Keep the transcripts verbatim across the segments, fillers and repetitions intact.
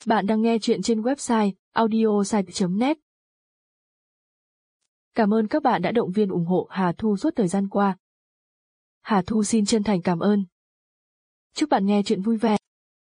Bạn đang nghe chuyện trên website audiosite chấm net. Cảm ơn các bạn đã động viên ủng hộ Hà Thu suốt thời gian qua. Hà Thu xin chân thành cảm ơn. Chúc bạn nghe chuyện vui vẻ.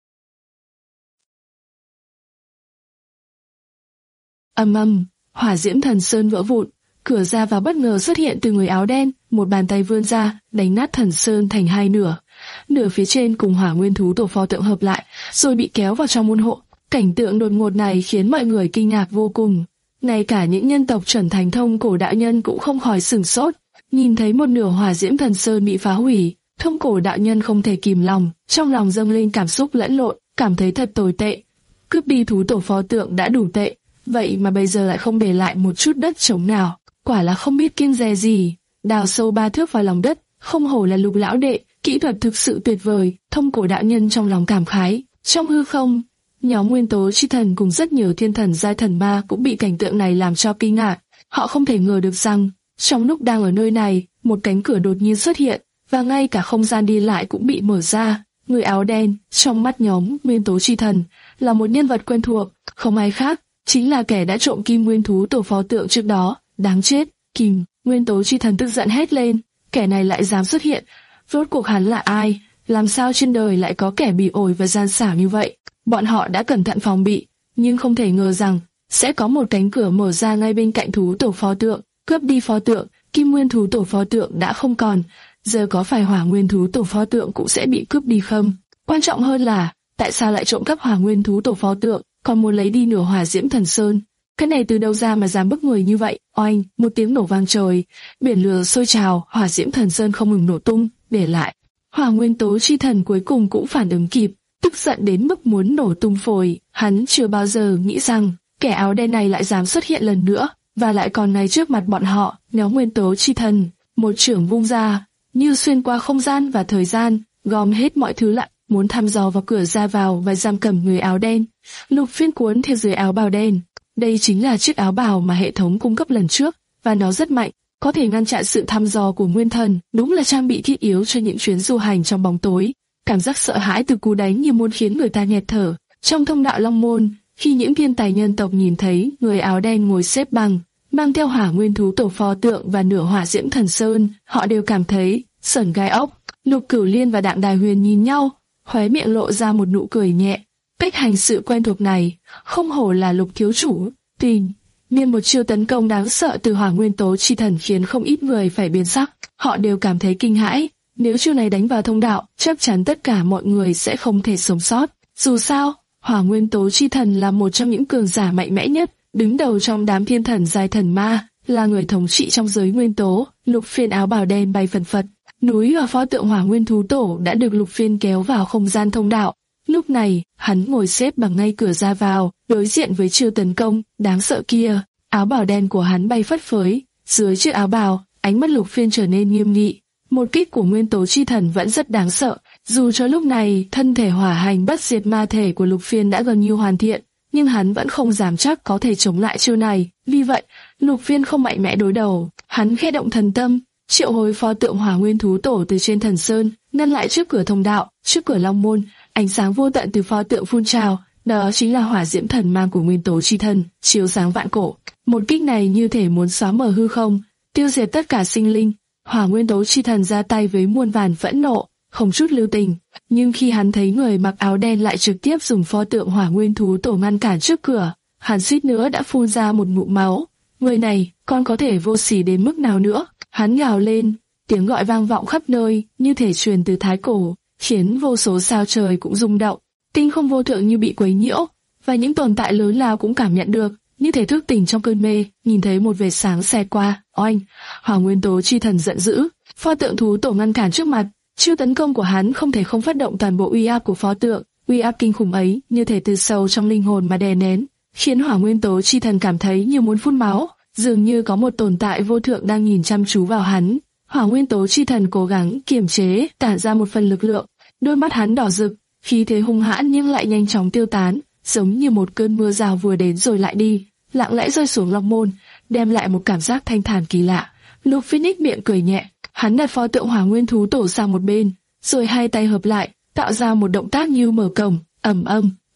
Ầm ầm, hỏa diễm thần sơn vỡ vụn, cửa ra vào bất ngờ xuất hiện từ người áo đen, một bàn tay vươn ra, đánh nát thần sơn thành hai nửa. Nửa phía trên cùng hỏa nguyên thú tổ pho tượng hợp lại, rồi bị kéo vào trong môn hộ. Cảnh tượng đột ngột này khiến mọi người kinh ngạc vô cùng. Ngay cả những nhân tộc chuẩn thành thông cổ đạo nhân cũng không khỏi sửng sốt. Nhìn thấy một nửa hỏa diễm thần sơn bị phá hủy, thông cổ đạo nhân không thể kìm lòng, trong lòng dâng lên cảm xúc lẫn lộn, cảm thấy thật tồi tệ. Cướp đi thú tổ pho tượng đã đủ tệ, vậy mà bây giờ lại không để lại một chút đất trống nào, quả là không biết kiêng dè gì. Đào sâu ba thước vào lòng đất, không hổ là Lục lão đệ, kỹ thuật thực sự tuyệt vời. Thông cổ đạo nhân trong lòng cảm khái. Trong hư không, nhóm nguyên tố chi thần cùng rất nhiều thiên thần giai thần ma cũng bị cảnh tượng này làm cho kinh ngạc. Họ không thể ngờ được rằng, trong lúc đang ở nơi này, một cánh cửa đột nhiên xuất hiện, và ngay cả không gian đi lại cũng bị mở ra. Người áo đen, trong mắt nhóm nguyên tố chi thần, là một nhân vật quen thuộc, không ai khác, chính là kẻ đã trộm kim nguyên thú tổ pho tượng trước đó. Đáng chết, Kim, nguyên tố chi thần tức giận hét lên, kẻ này lại dám xuất hiện, rốt cuộc hắn là ai? Làm sao trên đời lại có kẻ bỉ ổi và gian xảo như vậy? Bọn họ đã cẩn thận phòng bị, nhưng không thể ngờ rằng sẽ có một cánh cửa mở ra ngay bên cạnh thú tổ pho tượng, cướp đi pho tượng. Kim nguyên thú tổ pho tượng đã không còn, giờ có phải hỏa nguyên thú tổ pho tượng cũng sẽ bị cướp đi không? Quan trọng hơn là, tại sao lại trộm cắp hỏa nguyên thú tổ pho tượng, còn muốn lấy đi nửa hỏa diễm thần sơn? Cái này từ đâu ra mà dám bức người như vậy? Oanh, một tiếng nổ vang trời, biển lửa sôi trào, hỏa diễm thần sơn không ngừng nổ tung, để lại. Hỏa nguyên tố chi thần cuối cùng cũng phản ứng kịp, tức giận đến mức muốn nổ tung phổi. Hắn chưa bao giờ nghĩ rằng kẻ áo đen này lại dám xuất hiện lần nữa, và lại còn ngay trước mặt bọn họ. Nhóm nguyên tố chi thần, một chưởng vung ra, như xuyên qua không gian và thời gian, gom hết mọi thứ lại, muốn thăm dò vào cửa ra vào và giam cầm người áo đen. Lục Phiên cuốn theo dưới áo bào đen. Đây chính là chiếc áo bào mà hệ thống cung cấp lần trước, và nó rất mạnh, có thể ngăn chặn sự thăm dò của nguyên thần, đúng là trang bị thiết yếu cho những chuyến du hành trong bóng tối. Cảm giác sợ hãi từ cú đánh như muốn khiến người ta nghẹt thở. Trong thông đạo Long Môn, khi những thiên tài nhân tộc nhìn thấy người áo đen ngồi xếp bằng, mang theo hỏa nguyên thú tổ pho tượng và nửa hỏa diễm thần sơn, họ đều cảm thấy sởn gai ốc. Lục Cửu Liên và Đạm Đài Huyền nhìn nhau, khóe miệng lộ ra một nụ cười nhẹ. Cách hành sự quen thuộc này, không hổ là Lục thiếu chủ. Tuy nhiên một chiêu tấn công đáng sợ từ hỏa nguyên tố chi thần khiến không ít người phải biến sắc. Họ đều cảm thấy kinh hãi. Nếu chiêu này đánh vào thông đạo, chắc chắn tất cả mọi người sẽ không thể sống sót. Dù sao, hỏa nguyên tố chi thần là một trong những cường giả mạnh mẽ nhất, đứng đầu trong đám thiên thần giai thần ma, là người thống trị trong giới nguyên tố. Lục Phiên áo bào đen bay phần phật, núi và pho tượng hỏa nguyên thú tổ đã được Lục Phiên kéo vào không gian thông đạo. Lúc này, hắn ngồi xếp bằng ngay cửa ra vào, đối diện với chiêu tấn công đáng sợ kia. Áo bào đen của hắn bay phất phới, dưới chiếc áo bào, ánh mắt Lục Phiên trở nên nghiêm nghị. Một kích của nguyên tố chi thần vẫn rất đáng sợ, dù cho lúc này thân thể hỏa hành bất diệt ma thể của Lục Phiên đã gần như hoàn thiện, nhưng hắn vẫn không dám chắc có thể chống lại chiêu này. Vì vậy, Lục Phiên không mạnh mẽ đối đầu, hắn khẽ động thần tâm, triệu hồi pho tượng hỏa nguyên thú tổ từ trên thần sơn, ngăn lại trước cửa thông đạo, trước cửa Long Môn. Ánh sáng vô tận từ pho tượng phun trào, đó chính là hỏa diễm thần mang của nguyên tố chi thần, chiếu sáng vạn cổ. Một kích này như thể muốn xóa mở hư không, tiêu diệt tất cả sinh linh. Hỏa nguyên tố chi thần ra tay với muôn vàn phẫn nộ, không chút lưu tình. Nhưng khi hắn thấy người mặc áo đen lại trực tiếp dùng pho tượng hỏa nguyên thú tổ ngăn cản trước cửa, hắn suýt nữa đã phun ra một ngụm máu. Người này, còn có thể vô sỉ đến mức nào nữa? Hắn gào lên, tiếng gọi vang vọng khắp nơi, như thể truyền từ thái cổ, khiến vô số sao trời cũng rung động. Tinh không vô thượng như bị quấy nhiễu, và những tồn tại lớn lao cũng cảm nhận được, như thể thức tỉnh trong cơn mê, nhìn thấy một vệt sáng xẹt qua. Oanh, hỏa nguyên tố chi thần giận dữ, pho tượng thú tổ ngăn cản trước mặt, chiêu tấn công của hắn không thể không phát động toàn bộ uy áp của pho tượng. Uy áp kinh khủng ấy như thể từ sâu trong linh hồn mà đè nén, khiến hỏa nguyên tố chi thần cảm thấy như muốn phun máu, dường như có một tồn tại vô thượng đang nhìn chăm chú vào hắn. Hỏa nguyên tố chi thần cố gắng kiềm chế, tản ra một phần lực lượng, đôi mắt hắn đỏ rực, khí thế hung hãn nhưng lại nhanh chóng tiêu tán, giống như một cơn mưa rào vừa đến rồi lại đi, lặng lẽ rơi xuống Long Môn, đem lại một cảm giác thanh thản kỳ lạ. Lục Phiên nhếch miệng cười nhẹ, hắn đặt pho tượng hỏa nguyên thú tổ sang một bên, rồi hai tay hợp lại, tạo ra một động tác như mở cổng. Ầm ầm,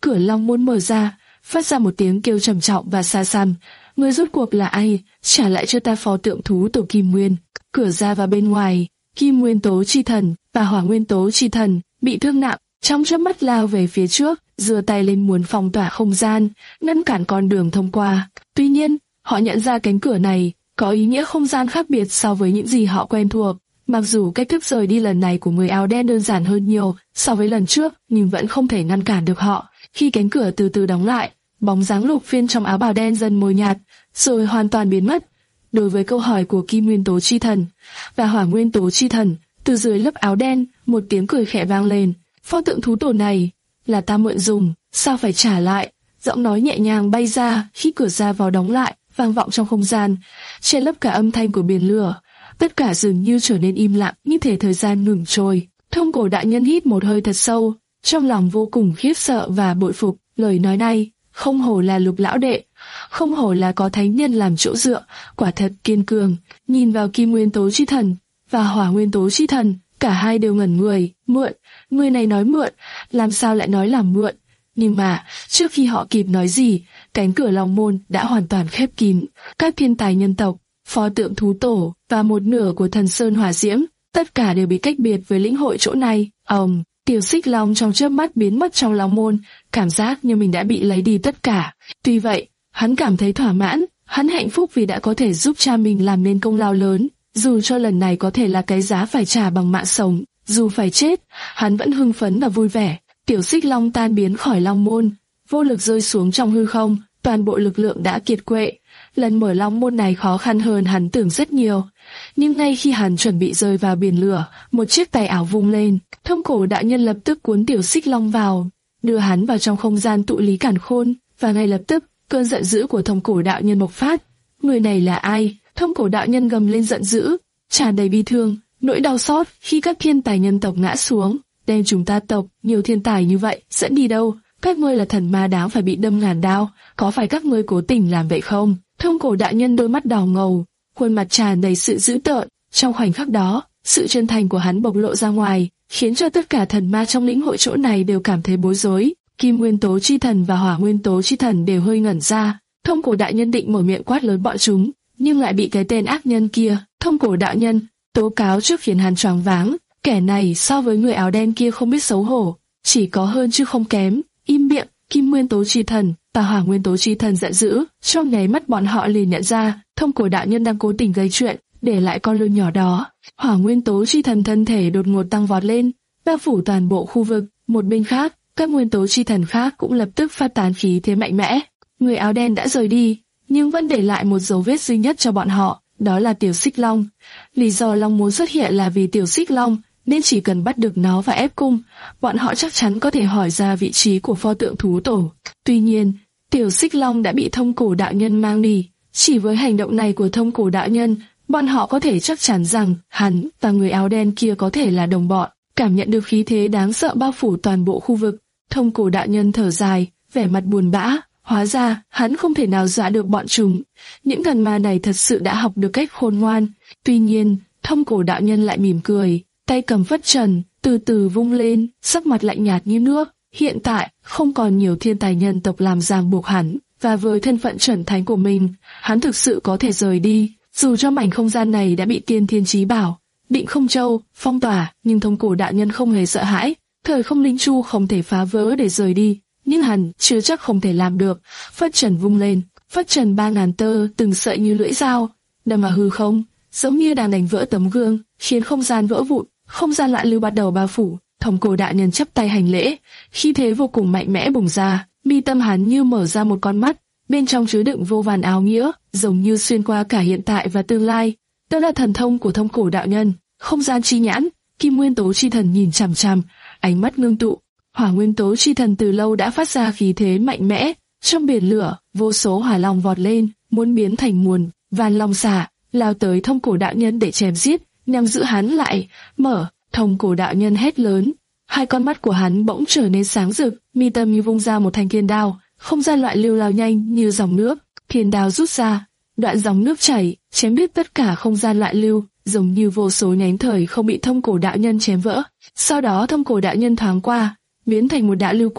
cửa long môn mở ra, phát ra một tiếng kêu trầm trọng và xa xăm. Người rốt cuộc là ai? Trả lại cho ta pho tượng thú tổ Kim Nguyên. Cửa ra và bên ngoài, Kim Nguyên Tố Chi Thần và Hỏa Nguyên Tố Chi Thần bị thương nặng, trong chớp mắt lao về phía trước, giơ tay lên muốn phong tỏa không gian, ngăn cản con đường thông qua. Tuy nhiên, họ nhận ra cánh cửa này có ý nghĩa không gian khác biệt so với những gì họ quen thuộc. Mặc dù cách thức rời đi lần này của người áo đen đơn giản hơn nhiều so với lần trước, nhưng vẫn không thể ngăn cản được họ. Khi cánh cửa từ từ đóng lại, bóng dáng Lục Phiên trong áo bào đen dần mờ nhạt, rồi hoàn toàn biến mất. Đối với câu hỏi của Kim Nguyên Tố Chi Thần và Hỏa Nguyên Tố Chi Thần, từ dưới lớp áo đen, một tiếng cười khẽ vang lên. Pho tượng thú tổ này là ta mượn dùng, sao phải trả lại? Giọng nói nhẹ nhàng bay ra khi cửa ra vào đóng lại, vang vọng trong không gian, che lấp cả âm thanh của biển lửa. Tất cả dường như trở nên im lặng, như thể thời gian ngừng trôi. Thông Cổ đại nhân hít một hơi thật sâu, trong lòng vô cùng khiếp sợ và bội phục. Lời nói này, không hổ là Lục lão đệ, không hổ là có thánh nhân làm chỗ dựa, quả thật kiên cường. Nhìn vào Kim Nguyên Tố Chi Thần và Hỏa Nguyên Tố Chi Thần, cả hai đều ngẩn người. Mượn, người này nói mượn, làm sao lại nói là mượn? Nhưng mà, trước khi họ kịp nói gì, cánh cửa long môn đã hoàn toàn khép kín. Các thiên tài nhân tộc, pho tượng thú tổ và một nửa của thần sơn hỏa diễm, tất cả đều bị cách biệt với lĩnh hội chỗ này. Ầm, Tiểu Xích Long trong chớp mắt biến mất trong long môn, cảm giác như mình đã bị lấy đi tất cả. Tuy vậy, hắn cảm thấy thỏa mãn, hắn hạnh phúc vì đã có thể giúp cha mình làm nên công lao lớn, dù cho lần này có thể là cái giá phải trả bằng mạng sống, dù phải chết, hắn vẫn hưng phấn và vui vẻ. Tiểu Xích Long tan biến khỏi long môn, vô lực rơi xuống trong hư không, toàn bộ lực lượng đã kiệt quệ. Lần mở long môn này khó khăn hơn hắn tưởng rất nhiều. Nhưng ngay khi hắn chuẩn bị rơi vào biển lửa, một chiếc tay ảo vung lên, Thông Cổ đại nhân lập tức cuốn Tiểu Xích Long vào, đưa hắn vào trong không gian tụ lý càn khôn, và ngay lập tức, cơn giận dữ của Thông Cổ đạo nhân bộc phát. Người này là ai? Thông Cổ đạo nhân gầm lên giận dữ, tràn đầy bi thương, nỗi đau xót khi các thiên tài nhân tộc ngã xuống. Đem chúng ta tộc, nhiều thiên tài như vậy, dẫn đi đâu? Các ngươi là thần ma đáng phải bị đâm ngàn đao, có phải các ngươi cố tình làm vậy không? Thông Cổ đại nhân đôi mắt đỏ ngầu, khuôn mặt tràn đầy sự dữ tợn. Trong khoảnh khắc đó, sự chân thành của hắn bộc lộ ra ngoài, khiến cho tất cả thần ma trong lĩnh hội chỗ này đều cảm thấy bối rối. Kim Nguyên Tố Chi Thần và Hỏa Nguyên Tố Chi Thần đều hơi ngẩn ra. Thông Cổ đại nhân định mở miệng quát lớn bọn chúng, nhưng lại bị cái tên ác nhân kia, Thông Cổ đạo nhân, tố cáo trước khiến hắn choáng váng. Kẻ này so với người áo đen kia không biết xấu hổ, chỉ có hơn chứ không kém. Im miệng! Kim Nguyên Tố Chi Thần và Hỏa Nguyên Tố Chi Thần giận dữ, trong nháy mắt bọn họ liền nhận ra Thông Cổ đạo nhân đang cố tình gây chuyện, để lại con lươn nhỏ đó. Hỏa Nguyên Tố Chi Thần thân thể đột ngột tăng vọt lên, bao phủ toàn bộ khu vực. Một bên khác, các nguyên tố chi thần khác cũng lập tức phát tán khí thế mạnh mẽ. Người áo đen đã rời đi, nhưng vẫn để lại một dấu vết duy nhất cho bọn họ, đó là Tiểu Xích Long. Lý do Long muốn xuất hiện là vì Tiểu Xích Long, nên chỉ cần bắt được nó và ép cung, bọn họ chắc chắn có thể hỏi ra vị trí của pho tượng thú tổ. Tuy nhiên, Tiểu Xích Long đã bị Thông Cổ đạo nhân mang đi. Chỉ với hành động này của Thông Cổ đạo nhân, bọn họ có thể chắc chắn rằng hắn và người áo đen kia có thể là đồng bọn. Cảm nhận được khí thế đáng sợ bao phủ toàn bộ khu vực, Thông Cổ đạo nhân thở dài, vẻ mặt buồn bã. Hóa ra, hắn không thể nào dọa được bọn chúng. Những thần ma này thật sự đã học được cách khôn ngoan. Tuy nhiên, Thông Cổ đạo nhân lại mỉm cười, tay cầm phất trần, từ từ vung lên, sắc mặt lạnh nhạt như nước. Hiện tại, không còn nhiều thiên tài nhân tộc làm ràng buộc hắn, và với thân phận chuẩn thánh của mình, hắn thực sự có thể rời đi. Dù cho mảnh không gian này đã bị tiên thiên chí bảo, Định Không Châu phong tỏa, nhưng Thông Cổ đạo nhân không hề sợ hãi. Thời không linh chu không thể phá vỡ để rời đi, nhưng hắn chưa chắc không thể làm được. Phất trần vung lên, phất trần ba ngàn tơ từng sợi như lưỡi dao đâm vào hư không, giống như đang đánh vỡ tấm gương, khiến không gian vỡ vụn. Không gian loạn lưu bắt đầu bao phủ. Thông Cổ đạo nhân chắp tay hành lễ, khí thế vô cùng mạnh mẽ bùng ra. Mi tâm hắn như mở ra một con mắt, bên trong chứa đựng vô vàn áo nghĩa, giống như xuyên qua cả hiện tại và tương lai. Đó là thần thông của Thông Cổ đạo nhân, không gian chi nhãn. Kim Nguyên Tố Chi Thần nhìn chằm chằm, ánh mắt ngưng tụ. Hỏa Nguyên Tố Chi Thần từ lâu đã phát ra khí thế mạnh mẽ. Trong biển lửa, vô số hỏa long vọt lên, muốn biến thành muôn vàn long xả, lao tới Thông Cổ đạo nhân để chém giết, nhằm giữ hắn lại. Mở! Thông Cổ đạo nhân hét lớn, hai con mắt của hắn bỗng trở nên sáng rực, mi tâm như vung ra một thanh thiên đao, không gian loạn lưu lao nhanh như dòng nước. Thiên đao rút ra, đoạn dòng nước chảy, chém đứt tất cả không gian loạn lưu, giống như vô số nhánh thời không bị Thông Cổ đạo nhân chém vỡ. Sau đó Thông Cổ đạo nhân thoáng qua, biến thành một đạo lưu quang,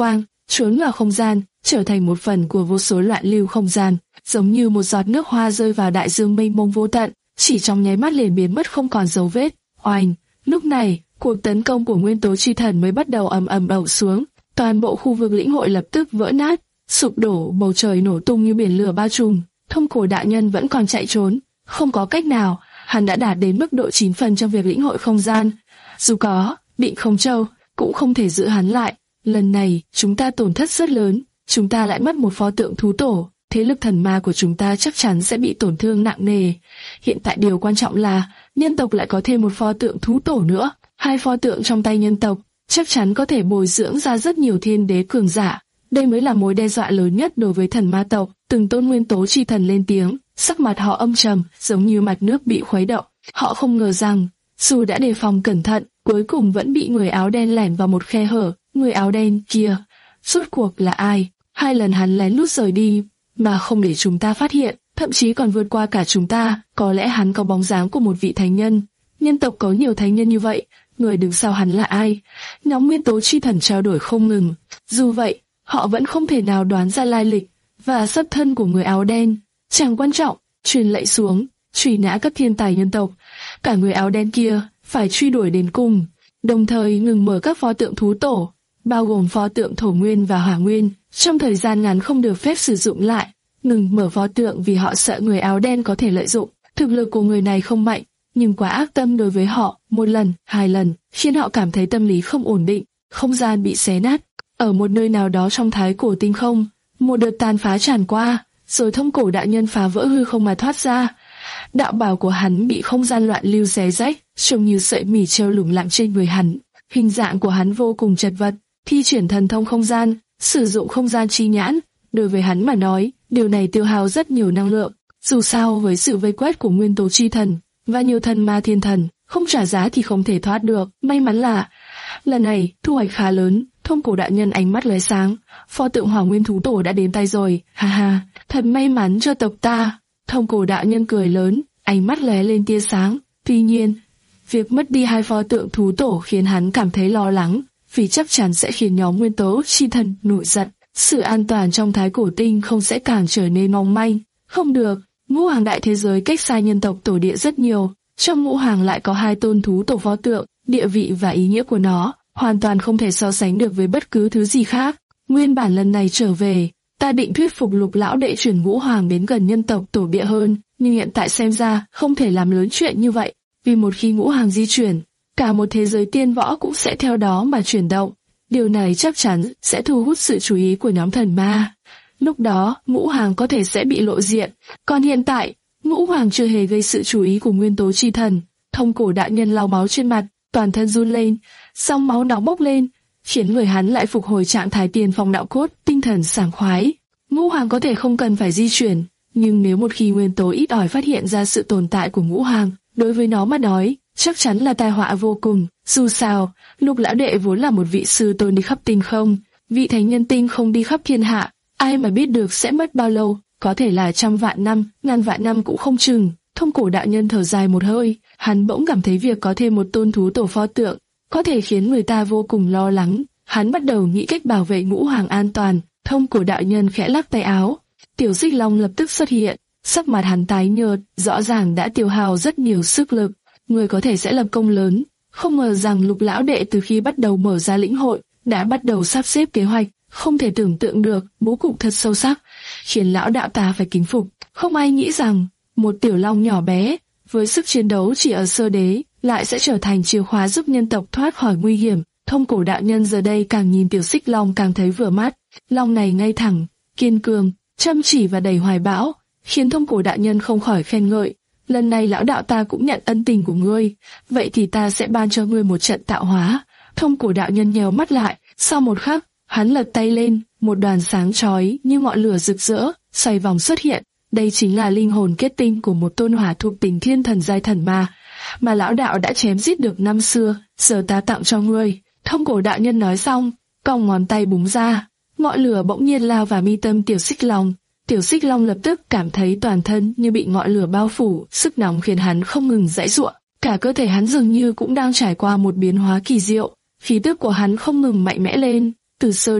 trốn vào không gian, trở thành một phần của vô số loạn lưu không gian, giống như một giọt nước hoa rơi vào đại dương mênh mông vô tận, chỉ trong nháy mắt liền biến mất không còn dấu vết. Oanh! Lúc này, cuộc tấn công của nguyên tố chi thần mới bắt đầu ầm ầm đổ xuống, toàn bộ khu vực lĩnh hội lập tức vỡ nát, sụp đổ, bầu trời nổ tung như biển lửa bao trùm. Thông cổ đại nhân vẫn còn chạy trốn, không có cách nào, hắn đã đạt đến mức độ chín phần trong việc lĩnh hội không gian. Dù có Định Không Châu cũng không thể giữ hắn lại. Lần này chúng ta tổn thất rất lớn, chúng ta lại mất một pho tượng thú tổ, thế lực thần ma của chúng ta chắc chắn sẽ bị tổn thương nặng nề. Hiện tại điều quan trọng là nhân tộc lại có thêm một pho tượng thú tổ nữa. Hai pho tượng trong tay nhân tộc chắc chắn có thể bồi dưỡng ra rất nhiều thiên đế cường giả. Đây mới là mối đe dọa lớn nhất đối với thần ma tộc. Từng tôn nguyên tố chi thần lên tiếng, sắc mặt họ âm trầm, giống như mặt nước bị khuấy động. Họ không ngờ rằng, dù đã đề phòng cẩn thận, cuối cùng vẫn bị người áo đen lẻn vào một khe hở. Người áo đen kia, rốt cuộc là ai? Hai lần hắn lén lút rời đi, mà không để chúng ta phát hiện, thậm chí còn vượt qua cả chúng ta. Có lẽ hắn có bóng dáng của một vị thánh nhân. Nhân tộc có nhiều thánh nhân như vậy, người đứng sau hắn là ai? Nhóm nguyên tố chi thần trao đổi không ngừng. Dù vậy, họ vẫn không thể nào đoán ra lai lịch và xuất thân của người áo đen. Chẳng quan trọng, truyền lệnh xuống, truy nã các thiên tài nhân tộc. Cả người áo đen kia phải truy đuổi đến cùng, đồng thời ngừng mở các pho tượng thú tổ, bao gồm pho tượng thổ nguyên và hỏa nguyên, trong thời gian ngắn không được phép sử dụng lại. Ngừng mở pho tượng vì họ sợ người áo đen có thể lợi dụng. Thực lực của người này không mạnh, nhưng quá ác tâm đối với họ. Một lần, hai lần, khiến họ cảm thấy tâm lý không ổn định. Không gian bị xé nát. Ở một nơi nào đó trong thái cổ tinh không, một đợt tàn phá tràn qua, rồi thông cổ đại nhân phá vỡ hư không mà thoát ra. Đạo bào của hắn bị không gian loạn lưu xé rách, trông như sợi mỉ treo lủng lẳng trên người hắn. Hình dạng của hắn vô cùng chật vật, thi triển thần thông không gian, sử dụng không gian chi nhãn. Đối với hắn mà nói, điều này tiêu hao rất nhiều năng lượng. Dù sao, với sự vây quét của nguyên tố chi thần và nhiều thần ma thiên thần, không trả giá thì không thể thoát được. May mắn là lần này thu hoạch khá lớn. Thông cổ đại nhân ánh mắt lóe sáng, pho tượng hỏa nguyên thú tổ đã đến tay rồi, ha ha, thật may mắn cho tộc ta. Thông cổ đại nhân cười lớn, ánh mắt lóe lên tia sáng. Tuy nhiên, việc mất đi hai pho tượng thú tổ khiến hắn cảm thấy lo lắng, vì chắc chắn sẽ khiến nhóm nguyên tố chi thần nổi giận. Sự an toàn trong thái cổ tinh không sẽ càng trở nên mong manh. Không được, ngũ hoàng đại thế giới cách xa nhân tộc tổ địa rất nhiều, trong ngũ hoàng lại có hai tôn thú tổ pho tượng, địa vị và ý nghĩa của nó hoàn toàn không thể so sánh được với bất cứ thứ gì khác. Nguyên bản lần này trở về, ta định thuyết phục Lục lão đệ chuyển ngũ hoàng đến gần nhân tộc tổ địa hơn, nhưng hiện tại xem ra không thể làm lớn chuyện như vậy, vì một khi ngũ hoàng di chuyển, cả một thế giới tiên võ cũng sẽ theo đó mà chuyển động. Điều này chắc chắn sẽ thu hút sự chú ý của nhóm thần ma. Lúc đó, ngũ hoàng có thể sẽ bị lộ diện, còn hiện tại, ngũ hoàng chưa hề gây sự chú ý của nguyên tố chi thần. Thông cổ đại nhân lau máu trên mặt, toàn thân run lên, sóng máu nóng bốc lên, khiến người hắn lại phục hồi trạng thái tiền phong đạo cốt, tinh thần sảng khoái. Ngũ hoàng có thể không cần phải di chuyển, nhưng nếu một khi nguyên tố ít ỏi phát hiện ra sự tồn tại của ngũ hoàng, đối với nó mà nói, chắc chắn là tai họa vô cùng. Dù sao, Lục lão đệ vốn là một vị sư tôn đi khắp tinh không, vị thánh nhân tinh không đi khắp thiên hạ, ai mà biết được sẽ mất bao lâu, có thể là trăm vạn năm, ngàn vạn năm cũng không chừng. Thông cổ đại nhân thở dài một hơi, hắn bỗng cảm thấy việc có thêm một tôn thú tổ pho tượng có thể khiến người ta vô cùng lo lắng. Hắn bắt đầu nghĩ cách bảo vệ ngũ hoàng an toàn. Thông cổ đại nhân khẽ lắc tay áo, Tiểu Xích Long lập tức xuất hiện, sắc mặt hắn tái nhợt, rõ ràng đã tiêu hao rất nhiều sức lực. Người có thể sẽ lập công lớn. Không ngờ rằng Lục lão đệ từ khi bắt đầu mở ra lĩnh hội đã bắt đầu sắp xếp kế hoạch, không thể tưởng tượng được, bố cục thật sâu sắc, khiến lão đạo ta phải kính phục. Không ai nghĩ rằng một tiểu long nhỏ bé với sức chiến đấu chỉ ở sơ đế lại sẽ trở thành chìa khóa giúp nhân tộc thoát khỏi nguy hiểm. Thông cổ đạo nhân giờ đây càng nhìn Tiểu Xích Long càng thấy vừa mắt. Long này ngay thẳng, kiên cường, chăm chỉ và đầy hoài bão, khiến thông cổ đạo nhân không khỏi khen ngợi. Lần này lão đạo ta cũng nhận ân tình của ngươi, vậy thì ta sẽ ban cho ngươi một trận tạo hóa. Thông cổ đạo nhân nheo mắt lại, sau một khắc, hắn lật tay lên, một đoàn sáng chói như ngọn lửa rực rỡ, xoay vòng xuất hiện. Đây chính là linh hồn kết tinh của một tôn hỏa thuộc tình thiên thần giai thần ma, mà lão đạo đã chém giết được năm xưa, giờ ta tặng cho ngươi. Thông cổ đạo nhân nói xong, cong ngón tay búng ra, ngọn lửa bỗng nhiên lao vào mi tâm Tiểu Xích Long. Tiểu Xích Long lập tức cảm thấy toàn thân như bị ngọn lửa bao phủ, sức nóng khiến hắn không ngừng giãy giụa, cả cơ thể hắn dường như cũng đang trải qua một biến hóa kỳ diệu. Khí tức của hắn không ngừng mạnh mẽ lên, từ sơ đế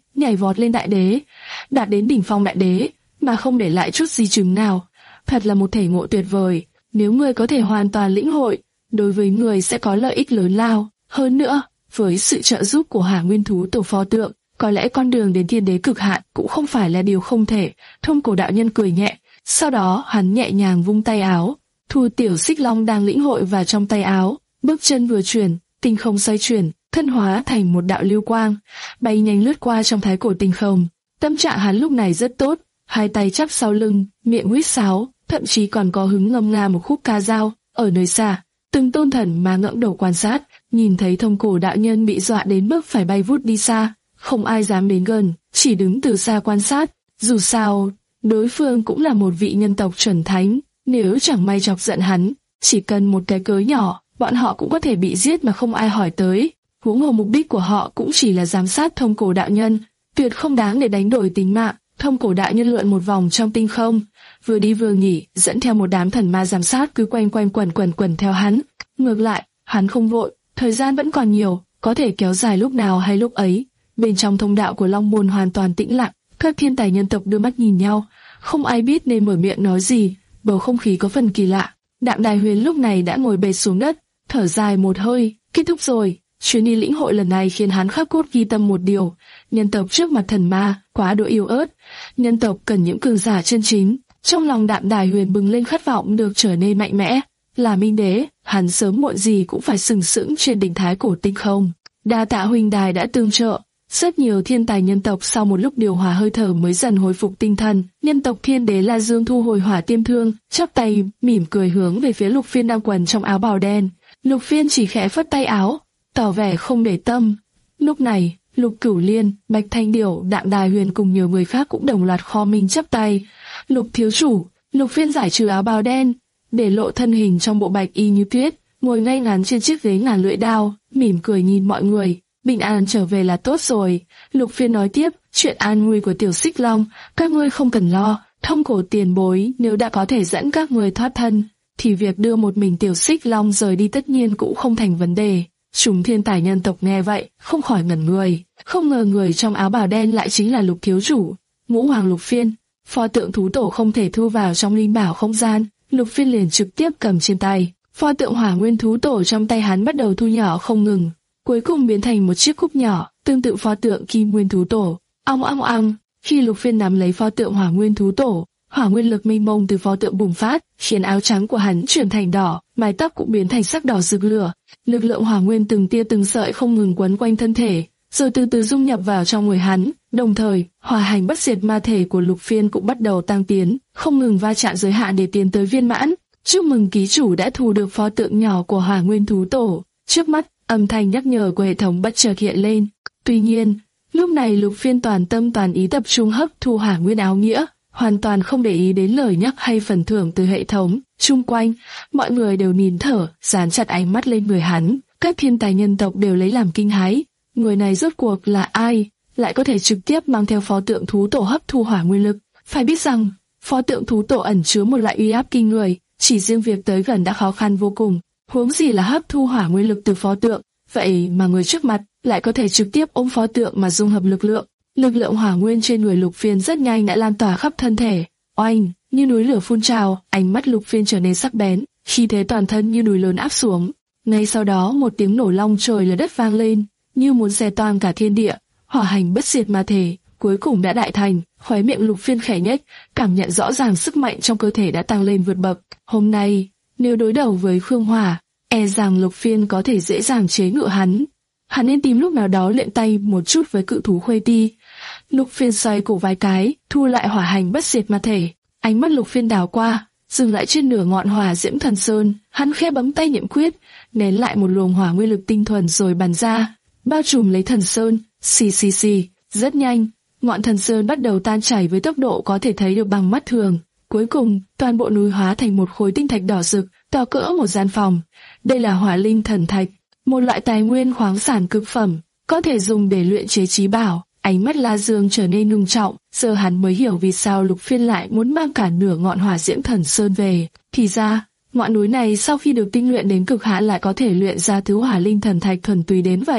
nhảy vọt lên đại đế, đạt đến đỉnh phong đại đế, mà không để lại chút di chứng nào. Thật là một thể ngộ tuyệt vời, nếu người có thể hoàn toàn lĩnh hội, đối với người sẽ có lợi ích lớn lao. Hơn nữa, với sự trợ giúp của Hỏa Nguyên Thú Tổ pho tượng, có lẽ con đường đến thiên đế cực hạn cũng không phải là điều không thể. Thông Cổ đạo nhân cười nhẹ, sau đó hắn nhẹ nhàng vung tay áo, thu tiểu xích long đang lĩnh hội vào trong tay áo, bước chân vừa chuyển, tinh không xoay chuyển, thân hóa thành một đạo lưu quang, bay nhanh lướt qua trong thái cổ tinh không. Tâm trạng hắn lúc này rất tốt, hai tay chắp sau lưng, miệng huýt sáo, thậm chí còn có hứng ngâm nga một khúc ca dao. Ở nơi xa, từng tôn thần mà ngẩng đầu quan sát, nhìn thấy Thông Cổ đạo nhân bị dọa đến mức phải bay vút đi xa, không ai dám đến gần, chỉ đứng từ xa quan sát. Dù sao, đối phương cũng là một vị nhân tộc chuẩn thánh, nếu chẳng may chọc giận hắn, chỉ cần một cái cớ nhỏ, bọn họ cũng có thể bị giết mà không ai hỏi tới. Huống hồ mục đích của họ cũng chỉ là giám sát Thông Cổ đạo nhân, tuyệt không đáng để đánh đổi tính mạng. Thông Cổ đạo nhân lượn một vòng trong tinh không, vừa đi vừa nghỉ, dẫn theo một đám thần ma giám sát cứ quanh quanh quẩn quẩn quẩn theo hắn. Ngược lại, hắn không vội, thời gian vẫn còn nhiều, có thể kéo dài lúc nào hay lúc ấy. Bên trong thông đạo của Long Môn hoàn toàn tĩnh lặng, các thiên tài nhân tộc đưa mắt nhìn nhau, không ai biết nên mở miệng nói gì, bầu không khí có phần kỳ lạ. Đạm Đài Huyền lúc này đã ngồi bệt xuống đất, thở dài một hơi, kết thúc rồi. Chuyến đi lĩnh hội lần này khiến hắn khắc cốt ghi tâm một điều, nhân tộc trước mặt thần ma quá độ yếu ớt, nhân tộc cần những cường giả chân chính. Trong lòng Đạm Đài Huyền bừng lên khát vọng được trở nên mạnh mẽ, là minh đế, hắn sớm muộn gì cũng phải sừng sững trên đỉnh thái cổ tinh không. Đa tạ huynh đài đã tương trợ. Rất nhiều thiên tài nhân tộc sau một lúc điều hòa hơi thở mới dần hồi phục tinh thần. Nhân tộc thiên đế La Dương thu hồi hỏa tiêm thương, chắp tay mỉm cười hướng về phía Lục Phiên đang quần trong áo bào đen. Lục Phiên chỉ khẽ phất tay áo, tỏ vẻ không để tâm. Lúc này, Lục Cửu Liên, Bạch Thanh Điểu, Đạm Đài Huyền cùng nhiều người khác cũng đồng loạt kho mình chắp tay. Lục thiếu chủ. Lục Phiên giải trừ áo bào đen, để lộ thân hình trong bộ bạch y như tuyết, ngồi ngay ngắn trên chiếc ghế ngàn lưỡi đao, mỉm cười nhìn mọi người. Bình an trở về là tốt rồi. Lục Phiên nói tiếp, chuyện an nguy của tiểu xích long, các ngươi không cần lo. Thông Cổ tiền bối nếu đã có thể dẫn các người thoát thân, thì việc đưa một mình tiểu xích long rời đi tất nhiên cũng không thành vấn đề. Chúng thiên tài nhân tộc nghe vậy, không khỏi ngẩn người. Không ngờ người trong áo bào đen lại chính là Lục thiếu chủ, Ngũ Hoàng Lục Phiên. Pho tượng thú tổ không thể thu vào trong linh bảo không gian, Lục Phiên liền trực tiếp cầm trên tay. Pho tượng Hỏa Nguyên thú tổ trong tay hắn bắt đầu thu nhỏ không ngừng, cuối cùng biến thành một chiếc cúp nhỏ, tương tự pho tượng Kim Nguyên thú tổ. Ong ong ong, khi Lục Phiên nắm lấy pho tượng Hỏa Nguyên thú tổ, hỏa nguyên lực mênh mông từ pho tượng bùng phát, khiến áo trắng của hắn chuyển thành đỏ, mái tóc cũng biến thành sắc đỏ rực lửa. Lực lượng hỏa nguyên từng tia từng sợi không ngừng quấn quanh thân thể, rồi từ từ dung nhập vào trong người hắn. Đồng thời, hỏa hành bất diệt ma thể của Lục Phiên cũng bắt đầu tăng tiến, không ngừng va chạm giới hạn để tiến tới viên mãn. Chúc mừng ký chủ đã thu được pho tượng nhỏ của Hỏa Nguyên thú tổ. Trước mắt, âm thanh nhắc nhở của hệ thống bất chợt hiện lên. Tuy nhiên, lúc này Lục Phiên toàn tâm toàn ý tập trung hấp thu Hỏa Nguyên áo nghĩa, hoàn toàn không để ý đến lời nhắc hay phần thưởng từ hệ thống. Chung quanh, mọi người đều nín thở, dán chặt ánh mắt lên người hắn. Các thiên tài nhân tộc đều lấy làm kinh hãi. Người này rốt cuộc là ai, lại có thể trực tiếp mang theo pho tượng thú tổ hấp thu hỏa nguyên lực? Phải biết rằng, pho tượng thú tổ ẩn chứa một loại uy áp kinh người, chỉ riêng việc tới gần đã khó khăn vô cùng, huống gì là hấp thu hỏa nguyên lực từ pho tượng. Vậy mà người trước mặt lại có thể trực tiếp ôm pho tượng mà dung hợp lực lượng. Lực lượng hỏa nguyên trên người Lục Phiên rất nhanh đã lan tỏa khắp thân thể. Oanh, như núi lửa phun trào, ánh mắt Lục Phiên trở nên sắc bén, khí thế toàn thân như núi lớn áp xuống. Ngay sau đó một tiếng nổ long trời lở đất vang lên, như muốn xé toang cả thiên địa. Hỏa hành bất diệt ma thể cuối cùng đã đại thành. Khóe miệng Lục Phiên khẽ nhếch, cảm nhận rõ ràng sức mạnh trong cơ thể đã tăng lên vượt bậc. Hôm nay, nếu đối đầu với Khương Hỏa, e rằng Lục Phiên có thể dễ dàng chế ngự hắn. Hắn nên tìm lúc nào đó luyện tay một chút với cự thú Khuê Ti. Lục Phiên xoay cổ vài cái, thu lại hỏa hành bất diệt ma thể. Ánh mắt Lục Phiên đảo qua, dừng lại trên nửa ngọn hỏa diễm thần sơn. Hắn khẽ bấm tay niệm quyết, nén lại một luồng hỏa nguyên lực tinh thuần rồi bắn ra, bao trùm lấy thần sơn. Xì xì xì, rất nhanh, ngọn thần sơn bắt đầu tan chảy với tốc độ có thể thấy được bằng mắt thường. Cuối cùng, toàn bộ núi hóa thành một khối tinh thạch đỏ rực, to cỡ một gian phòng. Đây là hỏa linh thần thạch, một loại tài nguyên khoáng sản cực phẩm, có thể dùng để luyện chế chí bảo. Ánh mắt La Dương trở nên ngưng trọng, giờ hắn mới hiểu vì sao Lục Phiên lại muốn mang cả nửa ngọn hỏa diễm thần sơn về. Thì ra, ngọn núi này sau khi được tinh luyện đến cực hạn lại có thể luyện ra thứ hỏa linh thần thạch thuần túy đến vậy.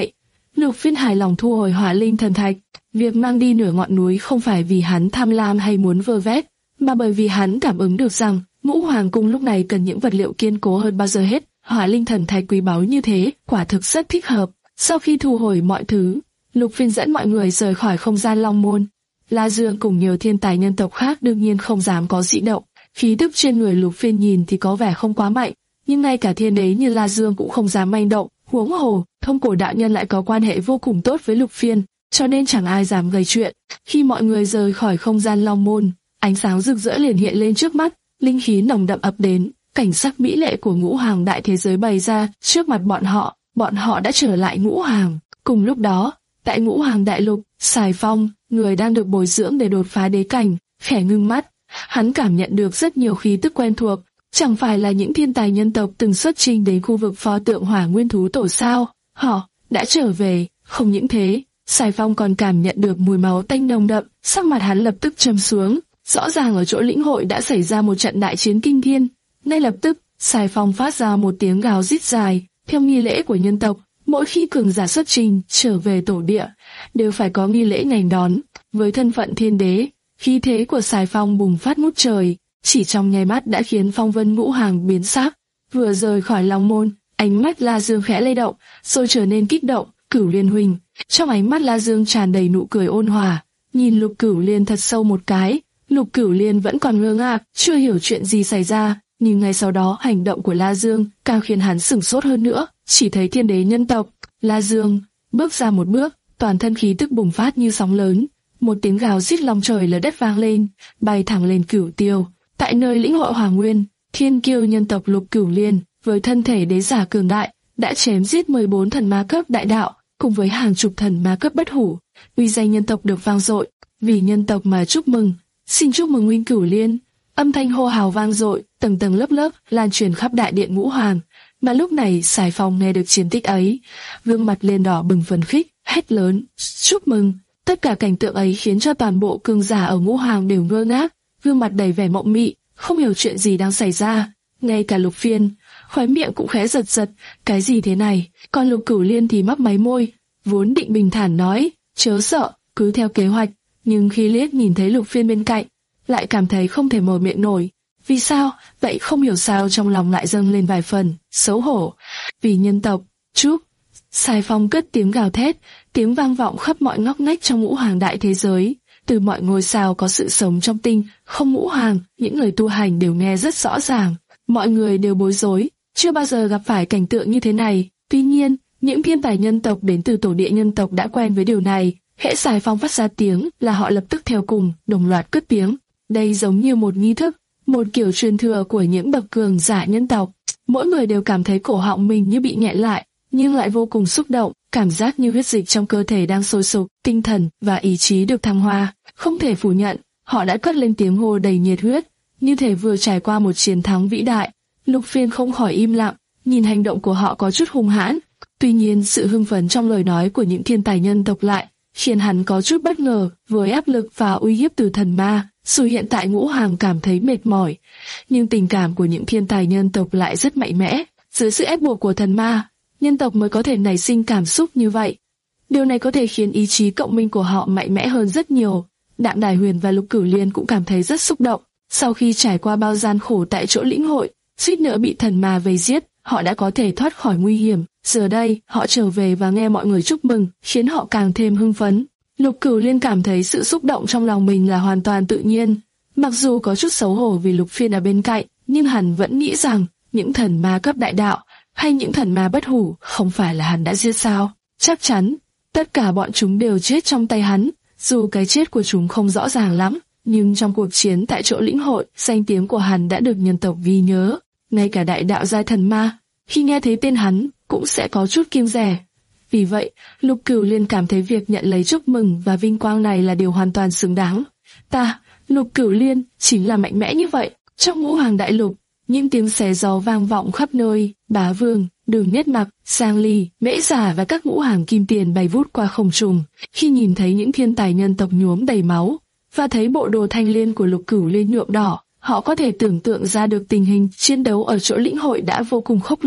Lục Phiên hài lòng thu hồi Hỏa Linh Thần Thạch. Việc mang đi nửa ngọn núi không phải vì hắn tham lam hay muốn vơ vét, mà bởi vì hắn cảm ứng được rằng Ngũ Hoàng Cung lúc này cần những vật liệu kiên cố hơn bao giờ hết. Hỏa Linh Thần Thạch quý báu như thế, quả thực rất thích hợp. Sau khi thu hồi mọi thứ, Lục Phiên dẫn mọi người rời khỏi không gian Long Môn. La Dương cùng nhiều thiên tài nhân tộc khác đương nhiên không dám có dị động. Khí tức trên người Lục Phiên nhìn thì có vẻ không quá mạnh, nhưng ngay cả thiên đế như La Dương cũng không dám manh động. Huống hồ, Thông Cổ đạo nhân lại có quan hệ vô cùng tốt với Lục Phiên, cho nên chẳng ai dám gây chuyện. Khi mọi người rời khỏi không gian Long Môn, ánh sáng rực rỡ liền hiện lên trước mắt, linh khí nồng đậm ập đến, cảnh sắc mỹ lệ của Ngũ Hoàng đại thế giới bày ra trước mặt bọn họ. Bọn họ đã trở lại Ngũ Hoàng. Cùng lúc đó, tại Ngũ Hoàng đại lục, Sài Phong, người đang được bồi dưỡng để đột phá đế cảnh, khẽ ngưng mắt. Hắn cảm nhận được rất nhiều khí tức quen thuộc, chẳng phải là những thiên tài nhân tộc từng xuất chinh đến khu vực pho tượng Hỏa Nguyên thú tổ sao? Họ đã trở về. Không những thế, Sài Phong còn cảm nhận được mùi máu tanh nồng đậm, sắc mặt hắn lập tức trầm xuống. Rõ ràng ở chỗ lĩnh hội đã xảy ra một trận đại chiến kinh thiên. Ngay lập tức, Sài Phong phát ra một tiếng gào rít dài. Theo nghi lễ của nhân tộc, mỗi khi cường giả xuất trình trở về tổ địa, đều phải có nghi lễ nghênh đón. Với thân phận thiên đế, khí thế của Sài Phong bùng phát ngút trời, chỉ trong nháy mắt đã khiến phong vân Ngũ Hoàng biến sắc. Vừa rời khỏi Long Môn, ánh mắt La Dương khẽ lay động, rồi trở nên kích động. Cửu Liên huynh, trong ánh mắt La Dương tràn đầy nụ cười ôn hòa, nhìn Lục Cửu Liên thật sâu một cái. Lục Cửu Liên vẫn còn ngơ ngác, chưa hiểu chuyện gì xảy ra, nhưng ngay sau đó hành động của La Dương càng khiến hắn sửng sốt hơn nữa. Chỉ thấy thiên đế nhân tộc La Dương bước ra một bước, toàn thân khí tức bùng phát như sóng lớn, một tiếng gào rít long trời lở đất vang lên, bay thẳng lên Cửu Tiêu. Tại nơi lĩnh hội Hỏa Nguyên, thiên kiêu nhân tộc Lục Cửu Liên với thân thể đế giả cường đại đã chém giết mười bốn thần ma cấp đại đạo, cùng với hàng chục thần ma cấp bất hủ. Uy danh nhân tộc được vang dội, vì nhân tộc mà chúc mừng, xin chúc mừng huynh Cửu Liên. Âm thanh hô hào vang dội, tầng tầng lớp lớp lan truyền khắp đại điện Ngũ Hoàng. Mà lúc này Sài Phong nghe được chiến tích ấy, gương mặt lên đỏ bừng phấn khích, hét lớn, chúc mừng. Tất cả cảnh tượng ấy khiến cho toàn bộ cường giả ở Ngũ Hoàng đều ngơ ngác, gương mặt đầy vẻ mộng mị, không hiểu chuyện gì đang xảy ra. Ngay cả Lục Phiên, khóe miệng cũng khẽ giật giật, cái gì thế này? Còn Lục Cửu Liên thì mấp máy môi, vốn định bình thản nói, chớ sợ, cứ theo kế hoạch. Nhưng khi liếc nhìn thấy Lục Phiên bên cạnh, lại cảm thấy không thể mở miệng nổi. Vì sao? Vậy không hiểu sao trong lòng lại dâng lên vài phần xấu hổ. Vì nhân tộc, chúc. Sài Phong cất tiếng gào thét, tiếng vang vọng khắp mọi ngóc ngách trong Ngũ Hoàng đại thế giới. Từ mọi ngôi sao có sự sống trong tinh không Ngũ Hoàng, những người tu hành đều nghe rất rõ ràng. Mọi người đều bối rối, chưa bao giờ gặp phải cảnh tượng như thế này. Tuy nhiên, những thiên tài nhân tộc đến từ tổ địa nhân tộc đã quen với điều này. Hễ Sài Phong phát ra tiếng là họ lập tức theo cùng, đồng loạt cất tiếng. Đây giống như một nghi thức, một kiểu truyền thừa của những bậc cường giả nhân tộc. Mỗi người đều cảm thấy cổ họng mình như bị nghẹn lại, nhưng lại vô cùng xúc động, cảm giác như huyết dịch trong cơ thể đang sôi sục, tinh thần và ý chí được thăng hoa. Không thể phủ nhận, họ đã cất lên tiếng hô đầy nhiệt huyết, như thể vừa trải qua một chiến thắng vĩ đại. Lục Phiên không khỏi im lặng, nhìn hành động của họ có chút hung hãn. Tuy nhiên, sự hưng phấn trong lời nói của những thiên tài nhân tộc lại khiến hắn có chút bất ngờ. Với áp lực và uy hiếp từ thần ma, dù hiện tại Ngũ Hoàng cảm thấy mệt mỏi, nhưng tình cảm của những thiên tài nhân tộc lại rất mạnh mẽ. Dưới sự ép buộc của thần ma, nhân tộc mới có thể nảy sinh cảm xúc như vậy. Điều này có thể khiến ý chí cộng minh của họ mạnh mẽ hơn rất nhiều. Đạm Đài Huyền và Lục Cửu Liên cũng cảm thấy rất xúc động. Sau khi trải qua bao gian khổ tại chỗ lĩnh hội, suýt nữa bị thần ma vây giết, họ đã có thể thoát khỏi nguy hiểm. Giờ đây, họ trở về và nghe mọi người chúc mừng, khiến họ càng thêm hưng phấn. Lục Cửu Liên cảm thấy sự xúc động trong lòng mình là hoàn toàn tự nhiên. Mặc dù có chút xấu hổ vì Lục Phiên ở bên cạnh, nhưng hắn vẫn nghĩ rằng những thần ma cấp đại đạo hay những thần ma bất hủ không phải là hắn đã giết sao. Chắc chắn, tất cả bọn chúng đều chết trong tay hắn. Dù cái chết của chúng không rõ ràng lắm, nhưng trong cuộc chiến tại chỗ lĩnh hội, danh tiếng của hắn đã được nhân tộc ghi nhớ. Ngay cả đại đạo giai thần ma, khi nghe thấy tên hắn, cũng sẽ có chút kiêng dè. Vì vậy, Lục Cửu Liên cảm thấy việc nhận lấy chúc mừng và vinh quang này là điều hoàn toàn xứng đáng. Ta, Lục Cửu Liên, chính là mạnh mẽ như vậy. Trong Ngũ Hoàng đại lục, những tiếng xé gió vang vọng khắp nơi. Bá Vương, Đường Nhất Mặc, Sang Ly, Mễ Giả và các ngũ hoàng kim tiền bay vút qua không trung. Khi nhìn thấy những thiên tài nhân tộc nhuốm đầy máu và thấy bộ đồ thanh liên của Lục Cửu Liên nhuộm đỏ, họ có thể tưởng tượng ra được tình hình chiến đấu ở chỗ lĩnh hội đã vô cùng khốc liệt.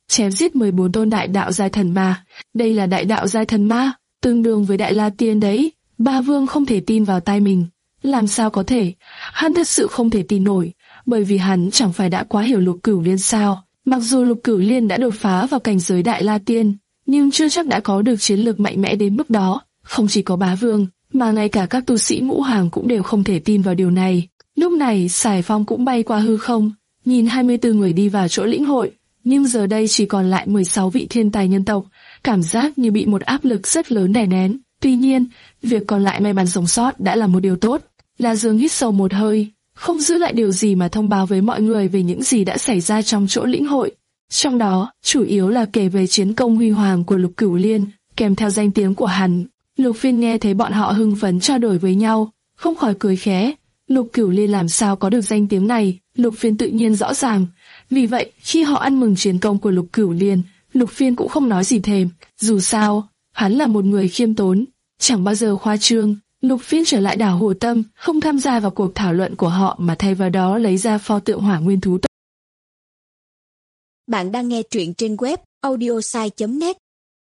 chém giết mười bốn tôn đại đạo giai thần ma. Đây là đại đạo giai thần ma, tương đương với đại la tiên đấy. Ba Vương không thể tin vào tai mình. Làm sao có thể? Hắn thật sự không thể tin nổi, bởi vì hắn chẳng phải đã quá hiểu Lục Cửu Liên sao? Mặc dù Lục Cửu Liên đã đột phá vào cảnh giới đại la tiên, nhưng chưa chắc đã có được chiến lược mạnh mẽ đến mức đó. Không chỉ có Bá Vương, mà ngay cả các tu sĩ ngũ hàng cũng đều không thể tin vào điều này. Lúc này, Sải Phong cũng bay qua hư không, nhìn hai mươi tư người đi vào chỗ lĩnh hội, nhưng giờ đây chỉ còn lại mười sáu vị thiên tài nhân tộc, cảm giác như bị một áp lực rất lớn đè nén. Tuy nhiên, việc còn lại may mắn sống sót đã là một điều tốt. La Dương hít sâu một hơi, không giữ lại điều gì mà thông báo với mọi người về những gì đã xảy ra trong chỗ lĩnh hội. Trong đó, chủ yếu là kể về chiến công huy hoàng của Lục Cửu Liên, kèm theo danh tiếng của hắn. Lục Phiên nghe thấy bọn họ hưng phấn trao đổi với nhau, không khỏi cười khẽ. Lục Cửu Liên làm sao có được danh tiếng này, Lục Phiên tự nhiên rõ ràng. Vì vậy, khi họ ăn mừng chiến công của Lục Cửu Liên, Lục Phiên cũng không nói gì thêm. Dù sao, hắn là một người khiêm tốn, chẳng bao giờ khoa trương. Lục Phiên trở lại đảo Hồ Tâm, không tham gia vào cuộc thảo luận của họ mà thay vào đó lấy ra pho tượng Hỏa Nguyên thú. Bạn đang nghe truyện trên web audiosai chấm net.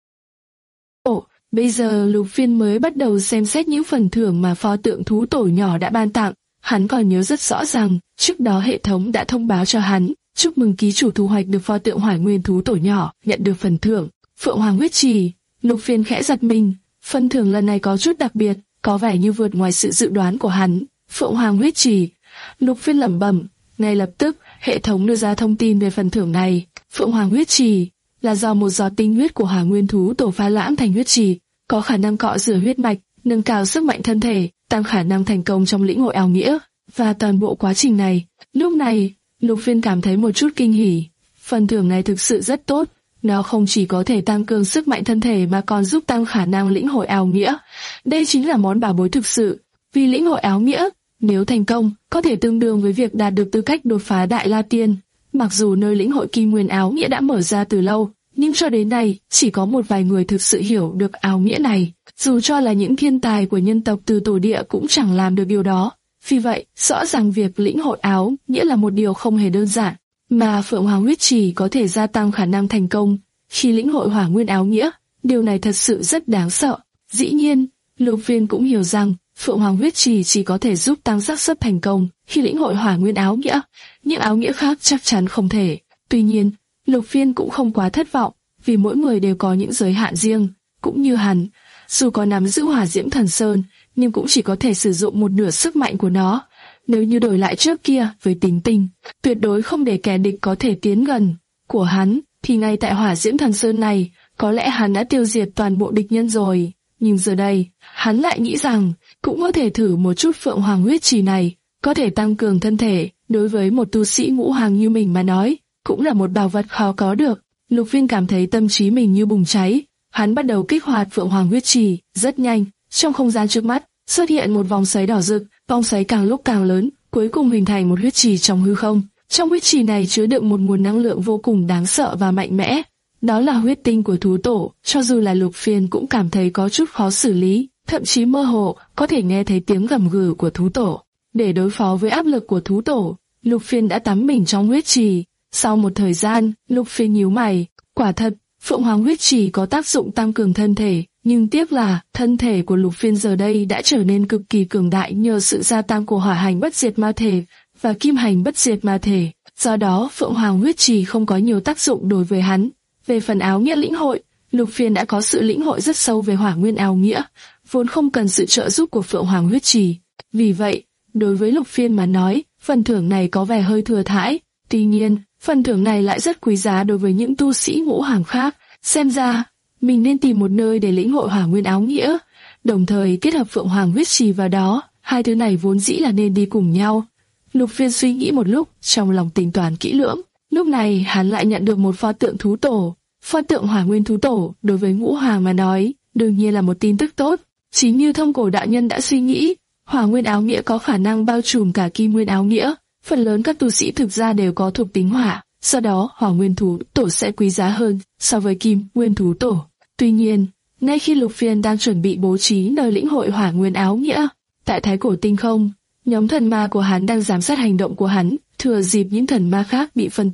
Ồ, bây giờ Lục Phiên mới bắt đầu xem xét những phần thưởng mà pho tượng thú tổ nhỏ đã ban tặng. Hắn còn nhớ rất rõ rằng, trước đó hệ thống đã thông báo cho hắn, chúc mừng ký chủ thu hoạch được pho tượng Hỏa Nguyên thú tổ nhỏ, nhận được phần thưởng Phượng Hoàng huyết trì. Lục Phiên khẽ giật mình, phần thưởng lần này có chút đặc biệt, có vẻ như vượt ngoài sự dự đoán của hắn. Phượng Hoàng huyết trì. Lục Phiên lẩm bẩm. Ngay lập tức, hệ thống đưa ra thông tin về phần thưởng này. Phượng Hoàng huyết trì là do một giọt tinh huyết của Hỏa Nguyên thú tổ pha loãng thành huyết trì, có khả năng cọ rửa huyết mạch, nâng cao sức mạnh thân thể, tăng khả năng thành công trong lĩnh hội áo nghĩa. Và toàn bộ quá trình này, lúc này, Lục Phiên cảm thấy một chút kinh hỉ. Phần thưởng này thực sự rất tốt. Nó không chỉ có thể tăng cường sức mạnh thân thể mà còn giúp tăng khả năng lĩnh hội áo nghĩa. Đây chính là món bảo bối thực sự. Vì lĩnh hội áo nghĩa, nếu thành công, có thể tương đương với việc đạt được tư cách đột phá Đại La Tiên. Mặc dù nơi lĩnh hội Kim Nguyên áo nghĩa đã mở ra từ lâu, nhưng cho đến nay chỉ có một vài người thực sự hiểu được áo nghĩa này. Dù cho là những thiên tài của nhân tộc từ tổ địa cũng chẳng làm được điều đó. Vì vậy, rõ ràng việc lĩnh hội áo nghĩa là một điều không hề đơn giản. Mà Phượng Hoàng huyết trì có thể gia tăng khả năng thành công khi lĩnh hội Hỏa Nguyên áo nghĩa. Điều này thật sự rất đáng sợ. Dĩ nhiên, Lục Phiên cũng hiểu rằng Phượng Hoàng huyết trì chỉ có thể giúp tăng xác suất thành công khi lĩnh hội Hỏa Nguyên áo nghĩa. Những áo nghĩa khác chắc chắn không thể. Tuy nhiên, Lục Phiên cũng không quá thất vọng, vì mỗi người đều có những giới hạn riêng. Cũng như hắn, dù có nắm giữ Hỏa Diễm Thần Sơn, nhưng cũng chỉ có thể sử dụng một nửa sức mạnh của nó. Nếu như đổi lại trước kia với tính tình, tuyệt đối không để kẻ địch có thể tiến gần của hắn, thì ngay tại Hỏa Diễm Thần Sơn này, có lẽ hắn đã tiêu diệt toàn bộ địch nhân rồi. Nhưng giờ đây, hắn lại nghĩ rằng, cũng có thể thử một chút Phượng Hoàng huyết trì này, có thể tăng cường thân thể. Đối với một tu sĩ ngũ hàng như mình mà nói, cũng là một bảo vật khó có được. Lục Phiên cảm thấy tâm trí mình như bùng cháy. Hắn bắt đầu kích hoạt Phượng Hoàng huyết trì. Rất nhanh, trong không gian trước mắt xuất hiện một vòng xoáy đỏ rực. Vòng xoáy càng lúc càng lớn, cuối cùng hình thành một huyết trì trong hư không. Trong huyết trì này chứa đựng một nguồn năng lượng vô cùng đáng sợ và mạnh mẽ. Đó là huyết tinh của thú tổ. Cho dù là Lục Phiên cũng cảm thấy có chút khó xử lý, thậm chí mơ hồ có thể nghe thấy tiếng gầm gừ của thú tổ. Để đối phó với áp lực của thú tổ, Lục Phiên đã tắm mình trong huyết trì. Sau một thời gian, Lục Phiên nhíu mày. Quả thật, Phượng Hoàng huyết trì có tác dụng tăng cường thân thể, nhưng tiếc là thân thể của Lục Phiên giờ đây đã trở nên cực kỳ cường đại nhờ sự gia tăng của hỏa hành bất diệt ma thể và kim hành bất diệt ma thể. Do đó, Phượng Hoàng huyết trì không có nhiều tác dụng đối với hắn. Về phần áo nghĩa lĩnh hội, Lục Phiên đã có sự lĩnh hội rất sâu về Hỏa Nguyên áo nghĩa, vốn không cần sự trợ giúp của Phượng Hoàng huyết trì. Vì vậy, đối với Lục Phiên mà nói, phần thưởng này có vẻ hơi thừa thãi. Tuy nhiên, phần thưởng này lại rất quý giá đối với những tu sĩ ngũ hàng khác. Xem ra, mình nên tìm một nơi để lĩnh hội Hỏa Nguyên áo nghĩa, đồng thời kết hợp Phượng Hoàng huyết trì vào đó. Hai thứ này vốn dĩ là nên đi cùng nhau. Lục Phiên suy nghĩ một lúc, trong lòng tính toán kỹ lưỡng. Lúc này, hắn lại nhận được một pho tượng thú tổ. Pho tượng Hỏa Nguyên thú tổ, đối với ngũ hàng mà nói, đương nhiên là một tin tức tốt. Chính như Thông Cổ đạo nhân đã suy nghĩ, Hỏa Nguyên áo nghĩa có khả năng bao trùm cả Kim Nguyên áo nghĩa. Phần lớn các tu sĩ thực ra đều có thuộc tính hỏa, do đó Hỏa Nguyên thú tổ sẽ quý giá hơn so với Kim Nguyên thú tổ. Tuy nhiên, ngay khi Lục Phiên đang chuẩn bị bố trí nơi lĩnh hội Hỏa Nguyên áo nghĩa, tại Thái Cổ Tinh Không, nhóm thần ma của hắn đang giám sát hành động của hắn. Thừa dịp những thần ma khác bị phân tâm,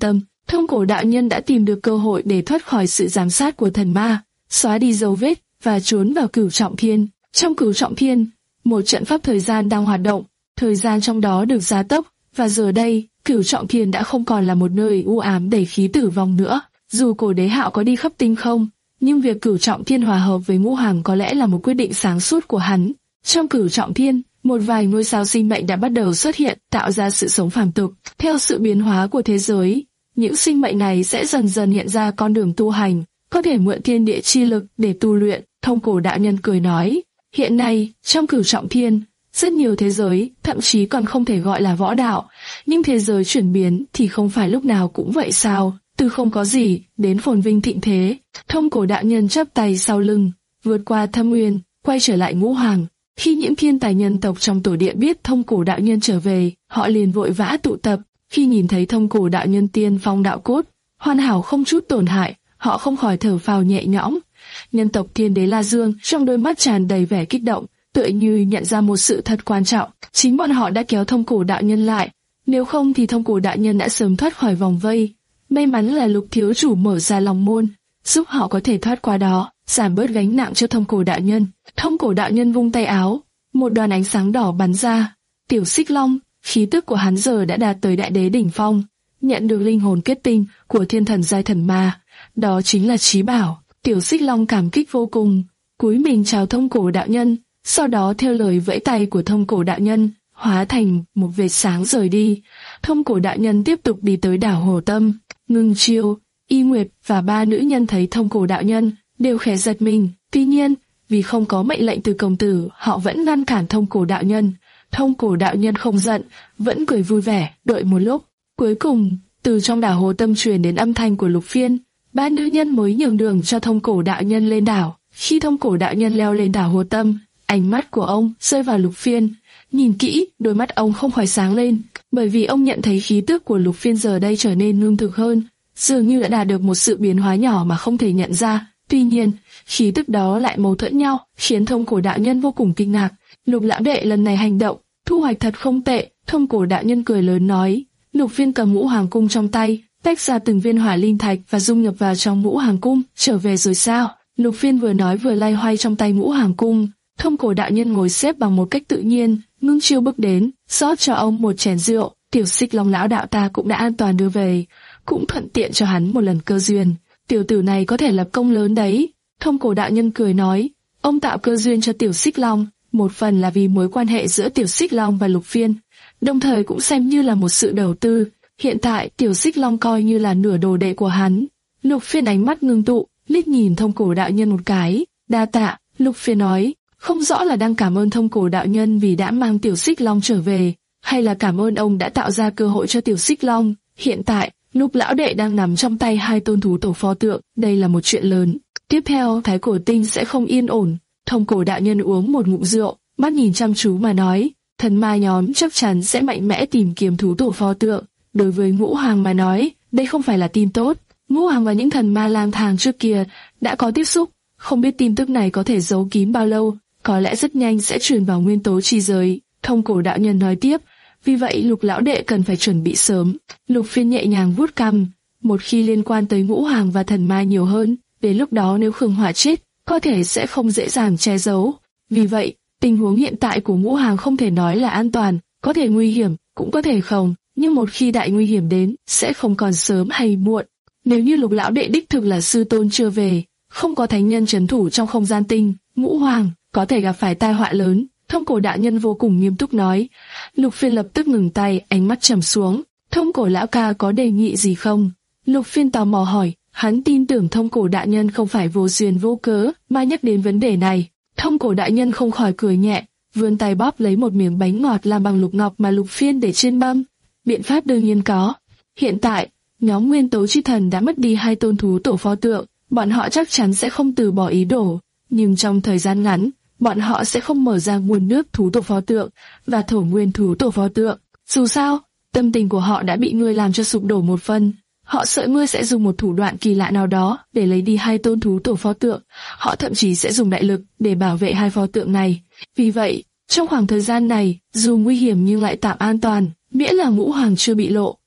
Thông cổ đạo nhân đã tìm được cơ hội để thoát khỏi sự giám sát của thần ma, xóa đi dấu vết và trốn vào Cửu Trọng Thiên. Trong Cửu Trọng Thiên, một trận pháp thời gian đang hoạt động, thời gian trong đó được gia tốc, và giờ đây, Cửu Trọng Thiên đã không còn là một nơi u ám đầy khí tử vong nữa. Dù cổ đế Hạo có đi khắp tinh không, nhưng việc Cửu Trọng Thiên hòa hợp với Ngũ Hoàng có lẽ là một quyết định sáng suốt của hắn. Trong Cửu Trọng Thiên, một vài ngôi sao sinh mệnh đã bắt đầu xuất hiện, tạo ra sự sống phàm tục. Theo sự biến hóa của thế giới, những sinh mệnh này sẽ dần dần hiện ra con đường tu hành, có thể mượn thiên địa chi lực để tu luyện. Thông cổ đạo nhân cười nói, hiện nay, trong Cửu Trọng Thiên, rất nhiều thế giới, thậm chí còn không thể gọi là võ đạo, nhưng thế giới chuyển biến thì không phải lúc nào cũng vậy sao? Từ không có gì, đến phồn vinh thịnh thế. Thông cổ đạo nhân chắp tay sau lưng, vượt qua thâm uyên, quay trở lại Ngũ Hoàng. Khi những thiên tài nhân tộc trong tổ điện biết thông cổ đạo nhân trở về, họ liền vội vã tụ tập. Khi nhìn thấy thông cổ đạo nhân tiên phong đạo cốt, hoàn hảo không chút tổn hại, họ không khỏi thở phào nhẹ nhõm. Nhân tộc Thiên Đế La Dương trong đôi mắt tràn đầy vẻ kích động, tựa như nhận ra một sự thật quan trọng. Chính bọn họ đã kéo thông cổ đạo nhân lại, nếu không thì thông cổ đạo nhân đã sớm thoát khỏi vòng vây. May mắn là Lục thiếu chủ mở ra lòng môn, giúp họ có thể thoát qua đó, giảm bớt gánh nặng cho thông cổ đạo nhân. Thông cổ đạo nhân vung tay áo, một đoàn ánh sáng đỏ bắn ra. Tiểu Xích Long, khí tức của hắn giờ đã đạt tới đại đế đỉnh phong, nhận được linh hồn kết tinh của thiên thần giai thần ma, đó chính là trí bảo. Tiểu Xích Long cảm kích vô cùng, cúi mình chào thông cổ đạo nhân, sau đó theo lời vẫy tay của thông cổ đạo nhân, hóa thành một vệt sáng rời đi. Thông cổ đạo nhân tiếp tục đi tới đảo Hồ Tâm. Ngưng Chiêu, Y Nguyệt và ba nữ nhân thấy thông cổ đạo nhân đều khẽ giật mình. Tuy nhiên, vì không có mệnh lệnh từ công tử, họ vẫn ngăn cản thông cổ đạo nhân. Thông cổ đạo nhân không giận, vẫn cười vui vẻ. Đợi một lúc, cuối cùng từ trong đảo Hồ Tâm truyền đến âm thanh của Lục Phiên. Ba nữ nhân mới nhường đường cho thông cổ đạo nhân lên đảo. Khi thông cổ đạo nhân leo lên đảo Hồ Tâm, ánh mắt của ông rơi vào Lục Phiên. Nhìn kỹ, đôi mắt ông không khỏi sáng lên, bởi vì ông nhận thấy khí tức của Lục Phiên giờ đây trở nên ngưng thực hơn, dường như đã đạt được một sự biến hóa nhỏ mà không thể nhận ra. Tuy nhiên, khí tức đó lại mâu thuẫn nhau, khiến thông cổ đạo nhân vô cùng kinh ngạc. Lục lão đệ lần này hành động, thu hoạch thật không tệ. Thông cổ đạo nhân cười lớn nói. Lục Phiên cầm Ngũ Hoàng cung trong tay, tách ra từng viên hỏa linh thạch và dung nhập vào trong Ngũ Hoàng cung. Trở về rồi sao? Lục Phiên vừa nói vừa lay hoay trong tay Ngũ Hoàng cung. Thông cổ đạo nhân ngồi xếp bằng một cách tự nhiên. Ngưng Chiêu bước đến, rót cho ông một chén rượu. Tiểu Xích Long lão đạo ta cũng đã an toàn đưa về, cũng thuận tiện cho hắn một lần cơ duyên. Tiểu tử này có thể lập công lớn đấy. Thông cổ đạo nhân cười nói, ông tạo cơ duyên cho Tiểu Xích Long, một phần là vì mối quan hệ giữa Tiểu Xích Long và Lục Phiên, đồng thời cũng xem như là một sự đầu tư. Hiện tại Tiểu Xích Long coi như là nửa đồ đệ của hắn. Lục Phiên ánh mắt ngưng tụ, liếc nhìn thông cổ đạo nhân một cái. Đa tạ. Lục Phiên nói, không rõ là đang cảm ơn thông cổ đạo nhân vì đã mang Tiểu Xích Long trở về, hay là cảm ơn ông đã tạo ra cơ hội cho Tiểu Xích Long. Hiện tại, Lục lão đệ đang nắm trong tay hai tôn thú tổ pho tượng, đây là một chuyện lớn. Tiếp theo, Thái Cổ Tinh sẽ không yên ổn. Thông cổ đạo nhân uống một ngụm rượu, mắt nhìn chăm chú mà nói, thần ma nhóm chắc chắn sẽ mạnh mẽ tìm kiếm thú tổ pho tượng. Đối với Ngũ Hoàng mà nói, đây không phải là tin tốt. Ngũ Hoàng và những thần ma lang thang trước kia đã có tiếp xúc, không biết tin tức này có thể giấu kín bao lâu, có lẽ rất nhanh sẽ truyền vào nguyên tố chi giới. Thông cổ đạo nhân nói tiếp, vì vậy Lục lão đệ cần phải chuẩn bị sớm. Lục Phiên nhẹ nhàng vuốt cằm, một khi liên quan tới Ngũ Hoàng và thần ma nhiều hơn, đến lúc đó nếu Khương Hỏa chết, có thể sẽ không dễ dàng che giấu. Vì vậy, tình huống hiện tại của Ngũ Hoàng không thể nói là an toàn, có thể nguy hiểm, cũng có thể không, nhưng một khi đại nguy hiểm đến, sẽ không còn sớm hay muộn. Nếu như Lục lão đệ đích thực là sư tôn chưa về, không có thánh nhân trấn thủ trong không gian tinh, Ngũ Hoàng có thể gặp phải tai họa lớn. Thông cổ đạo nhân vô cùng nghiêm túc nói. Lục Phiên lập tức ngừng tay, ánh mắt trầm xuống. Thông cổ lão ca có đề nghị gì không? Lục Phiên tò mò hỏi. Hắn tin tưởng thông cổ đạo nhân không phải vô duyên vô cớ mà nhắc đến vấn đề này. Thông cổ đạo nhân không khỏi cười nhẹ, vươn tay bóp lấy một miếng bánh ngọt làm bằng lục ngọc mà Lục Phiên để trên mâm. Biện pháp đương nhiên có. Hiện tại, nhóm nguyên tố chi thần đã mất đi hai tôn thú tổ pho tượng, bọn họ chắc chắn sẽ không từ bỏ ý đồ, nhưng trong thời gian ngắn, bọn họ sẽ không mở ra nguồn nước thú tổ pho tượng và thổ nguyên thú tổ pho tượng. Dù sao, tâm tình của họ đã bị ngươi làm cho sụp đổ một phần. Họ sợ ngươi sẽ dùng một thủ đoạn kỳ lạ nào đó để lấy đi hai tôn thú tổ pho tượng. Họ thậm chí sẽ dùng đại lực để bảo vệ hai pho tượng này. Vì vậy, trong khoảng thời gian này, dù nguy hiểm nhưng lại tạm an toàn, miễn là Ngũ Hoàng chưa bị lộ,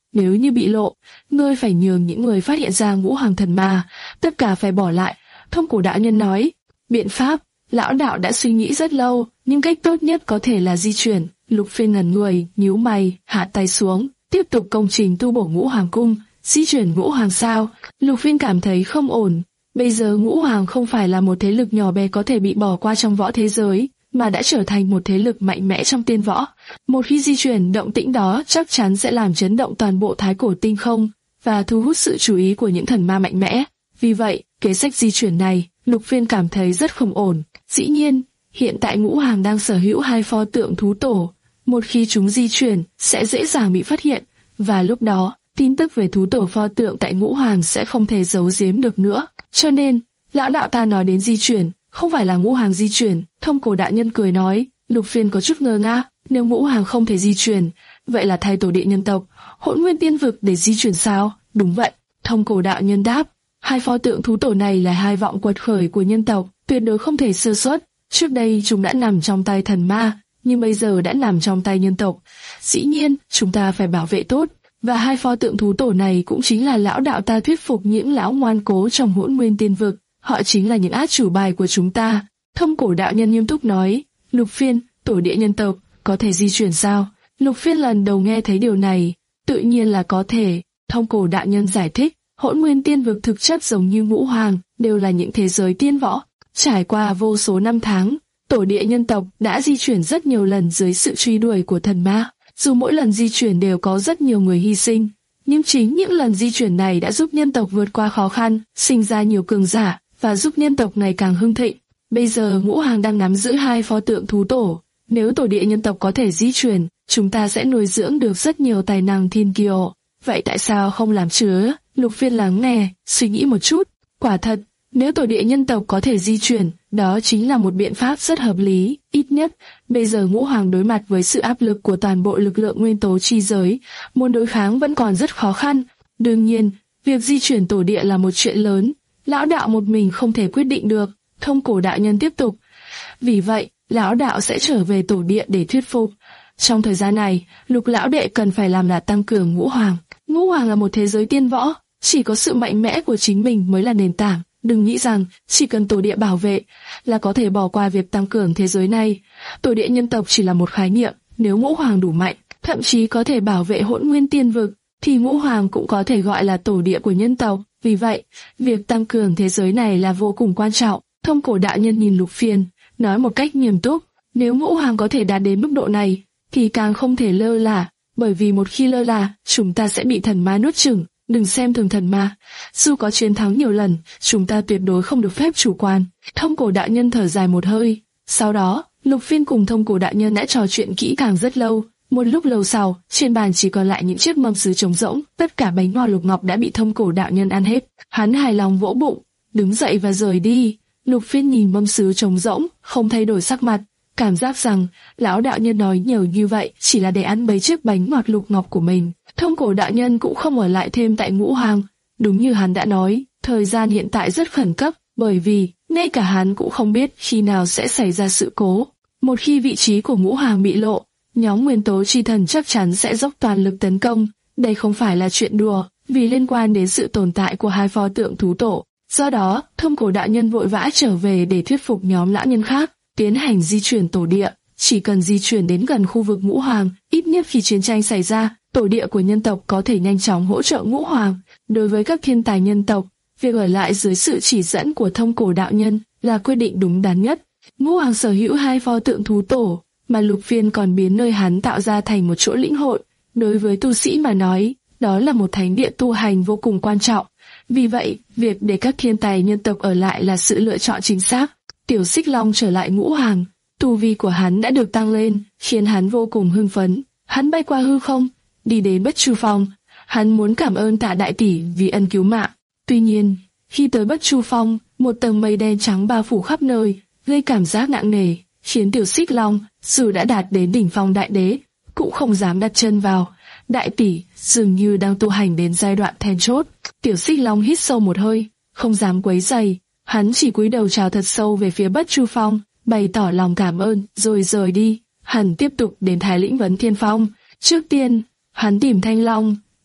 nếu như bị lộ, ngươi phải nhường những người phát hiện ra ngũ hoàng thần ma, tất cả phải bỏ lại. Thông cổ đạo nhân nói, biện pháp, lão đạo đã suy nghĩ rất lâu, nhưng cách tốt nhất có thể là di chuyển. Lục Phiên ngẩn người, nhíu mày, hạ tay xuống, tiếp tục công trình tu bổ ngũ hoàng cung. Di chuyển ngũ hoàng sao? Lục Phiên cảm thấy không ổn. Bây giờ ngũ hoàng không phải là một thế lực nhỏ bé có thể bị bỏ qua trong võ thế giới, mà đã trở thành một thế lực mạnh mẽ trong tiên võ. Một khi di chuyển, động tĩnh đó chắc chắn sẽ làm chấn động toàn bộ thái cổ tinh không và thu hút sự chú ý của những thần ma mạnh mẽ. Vì vậy, kế sách di chuyển này, Lục Phiên cảm thấy rất không ổn. Dĩ nhiên, hiện tại ngũ hoàng đang sở hữu hai pho tượng thú tổ. Một khi chúng di chuyển, sẽ dễ dàng bị phát hiện, và lúc đó, tin tức về thú tổ pho tượng tại ngũ hoàng sẽ không thể giấu giếm được nữa. Cho nên, lão đạo ta nói đến di chuyển, không phải là ngũ hoàng di chuyển. Thông cổ đạo nhân cười nói. Lục Phiên có chút ngơ ngác, nếu ngũ hoàng không thể di chuyển, vậy là thay tổ địa nhân tộc, hỗn nguyên tiên vực để di chuyển sao? Đúng vậy, thông cổ đạo nhân đáp. Hai pho tượng thú tổ này là hai vọng quật khởi của nhân tộc, tuyệt đối không thể sơ suất. Trước đây chúng đã nằm trong tay thần ma, nhưng bây giờ đã nằm trong tay nhân tộc. Dĩ nhiên, chúng ta phải bảo vệ tốt. Và hai pho tượng thú tổ này cũng chính là lão đạo ta thuyết phục những lão ngoan cố trong hỗn nguyên tiên vực. Họ chính là những át chủ bài của chúng ta. Thông cổ đạo nhân nghiêm túc nói. Lục Phiên, tổ địa nhân tộc, có thể di chuyển sao? Lục Phiên lần đầu nghe thấy điều này. Tự nhiên là có thể. Thông cổ đạo nhân giải thích. Hỗn nguyên tiên vực thực chất giống như ngũ hoàng, đều là những thế giới tiên võ. Trải qua vô số năm tháng, tổ địa nhân tộc đã di chuyển rất nhiều lần dưới sự truy đuổi của thần ma. Dù mỗi lần di chuyển đều có rất nhiều người hy sinh, nhưng chính những lần di chuyển này đã giúp nhân tộc vượt qua khó khăn, sinh ra nhiều cường giả, và giúp nhân tộc ngày càng hưng thịnh. Bây giờ ngũ hoàng đang nắm giữ hai pho tượng thú tổ. Nếu tổ địa nhân tộc có thể di chuyển, chúng ta sẽ nuôi dưỡng được rất nhiều tài năng thiên kiều. Vậy tại sao không làm chứ? Lục Phiên lắng nghe, suy nghĩ một chút. Quả thật, nếu tổ địa nhân tộc có thể di chuyển, đó chính là một biện pháp rất hợp lý. Ít nhất, bây giờ ngũ hoàng đối mặt với sự áp lực của toàn bộ lực lượng nguyên tố chi giới, muốn đối kháng vẫn còn rất khó khăn. Đương nhiên, việc di chuyển tổ địa là một chuyện lớn, lão đạo một mình không thể quyết định được. Thông cổ đạo nhân tiếp tục. Vì vậy, lão đạo sẽ trở về tổ địa để thuyết phục. Trong thời gian này, Lục lão đệ cần phải làm là tăng cường ngũ hoàng. Ngũ hoàng là một thế giới tiên võ, chỉ có sự mạnh mẽ của chính mình mới là nền tảng. Đừng nghĩ rằng chỉ cần tổ địa bảo vệ là có thể bỏ qua việc tăng cường thế giới này. Tổ địa nhân tộc chỉ là một khái niệm. Nếu ngũ hoàng đủ mạnh, thậm chí có thể bảo vệ hỗn nguyên tiên vực, thì ngũ hoàng cũng có thể gọi là tổ địa của nhân tộc. Vì vậy, việc tăng cường thế giới này là vô cùng quan trọng. Thông cổ đạo nhân nhìn Lục Phiên, nói một cách nghiêm túc. Nếu ngũ hoàng có thể đạt đến mức độ này, thì càng không thể lơ là, bởi vì một khi lơ là, chúng ta sẽ bị thần ma nuốt chửng. Đừng xem thường thần ma, dù có chiến thắng nhiều lần, chúng ta tuyệt đối không được phép chủ quan. Thông cổ đạo nhân thở dài một hơi. Sau đó, Lục Phiên cùng thông cổ đạo nhân đã trò chuyện kỹ càng rất lâu. Một lúc lâu sau, trên bàn chỉ còn lại những chiếc mâm sứ trống rỗng, tất cả bánh ngọt lục ngọc đã bị thông cổ đạo nhân ăn hết. Hắn hài lòng vỗ bụng, đứng dậy và rời đi. Lục Phiên nhìn mâm sứ trống rỗng, không thay đổi sắc mặt, cảm giác rằng lão đạo nhân nói nhiều như vậy chỉ là để ăn mấy chiếc bánh ngọt lục ngọc của mình. Thông cổ đạo nhân cũng không ở lại thêm tại ngũ hoàng. Đúng như hắn đã nói, thời gian hiện tại rất khẩn cấp, bởi vì ngay cả hắn cũng không biết khi nào sẽ xảy ra sự cố. Một khi vị trí của ngũ hoàng bị lộ, nhóm nguyên tố chi thần chắc chắn sẽ dốc toàn lực tấn công. Đây không phải là chuyện đùa, vì liên quan đến sự tồn tại của hai pho tượng thú tổ. Do đó, thông cổ đạo nhân vội vã trở về để thuyết phục nhóm lão nhân khác, tiến hành di chuyển tổ địa. Chỉ cần di chuyển đến gần khu vực ngũ hoàng, ít nhất khi chiến tranh xảy ra, tổ địa của nhân tộc có thể nhanh chóng hỗ trợ ngũ hoàng. Đối với các thiên tài nhân tộc, việc ở lại dưới sự chỉ dẫn của thông cổ đạo nhân là quyết định đúng đắn nhất. Ngũ hoàng sở hữu hai pho tượng thú tổ, mà Lục Phiên còn biến nơi hắn tạo ra thành một chỗ lĩnh hội. Đối với tu sĩ mà nói, đó là một thánh địa tu hành vô cùng quan trọng. Vì vậy, việc để các thiên tài nhân tộc ở lại là sự lựa chọn chính xác. Tiểu Xích Long trở lại ngũ hoàng, tu vi của hắn đã được tăng lên, khiến hắn vô cùng hưng phấn. Hắn bay qua hư không, đi đến Bất Chu Phong. Hắn muốn cảm ơn Tạ đại tỷ vì ân cứu mạng. Tuy nhiên, khi tới Bất Chu Phong, một tầng mây đen trắng bao phủ khắp nơi, gây cảm giác nặng nề, khiến Tiểu Xích Long, dù đã đạt đến đỉnh phong đại đế, cũng không dám đặt chân vào. Đại tỷ dường như đang tu hành đến giai đoạn then chốt. Tiểu Xích Long hít sâu một hơi, không dám quấy rầy. Hắn chỉ cúi đầu chào thật sâu về phía Bất Chu Phong, bày tỏ lòng cảm ơn, rồi rời đi. Hắn tiếp tục đến Thái Lĩnh Vấn Thiên Phong. Trước tiên, hắn tìm Thanh Long,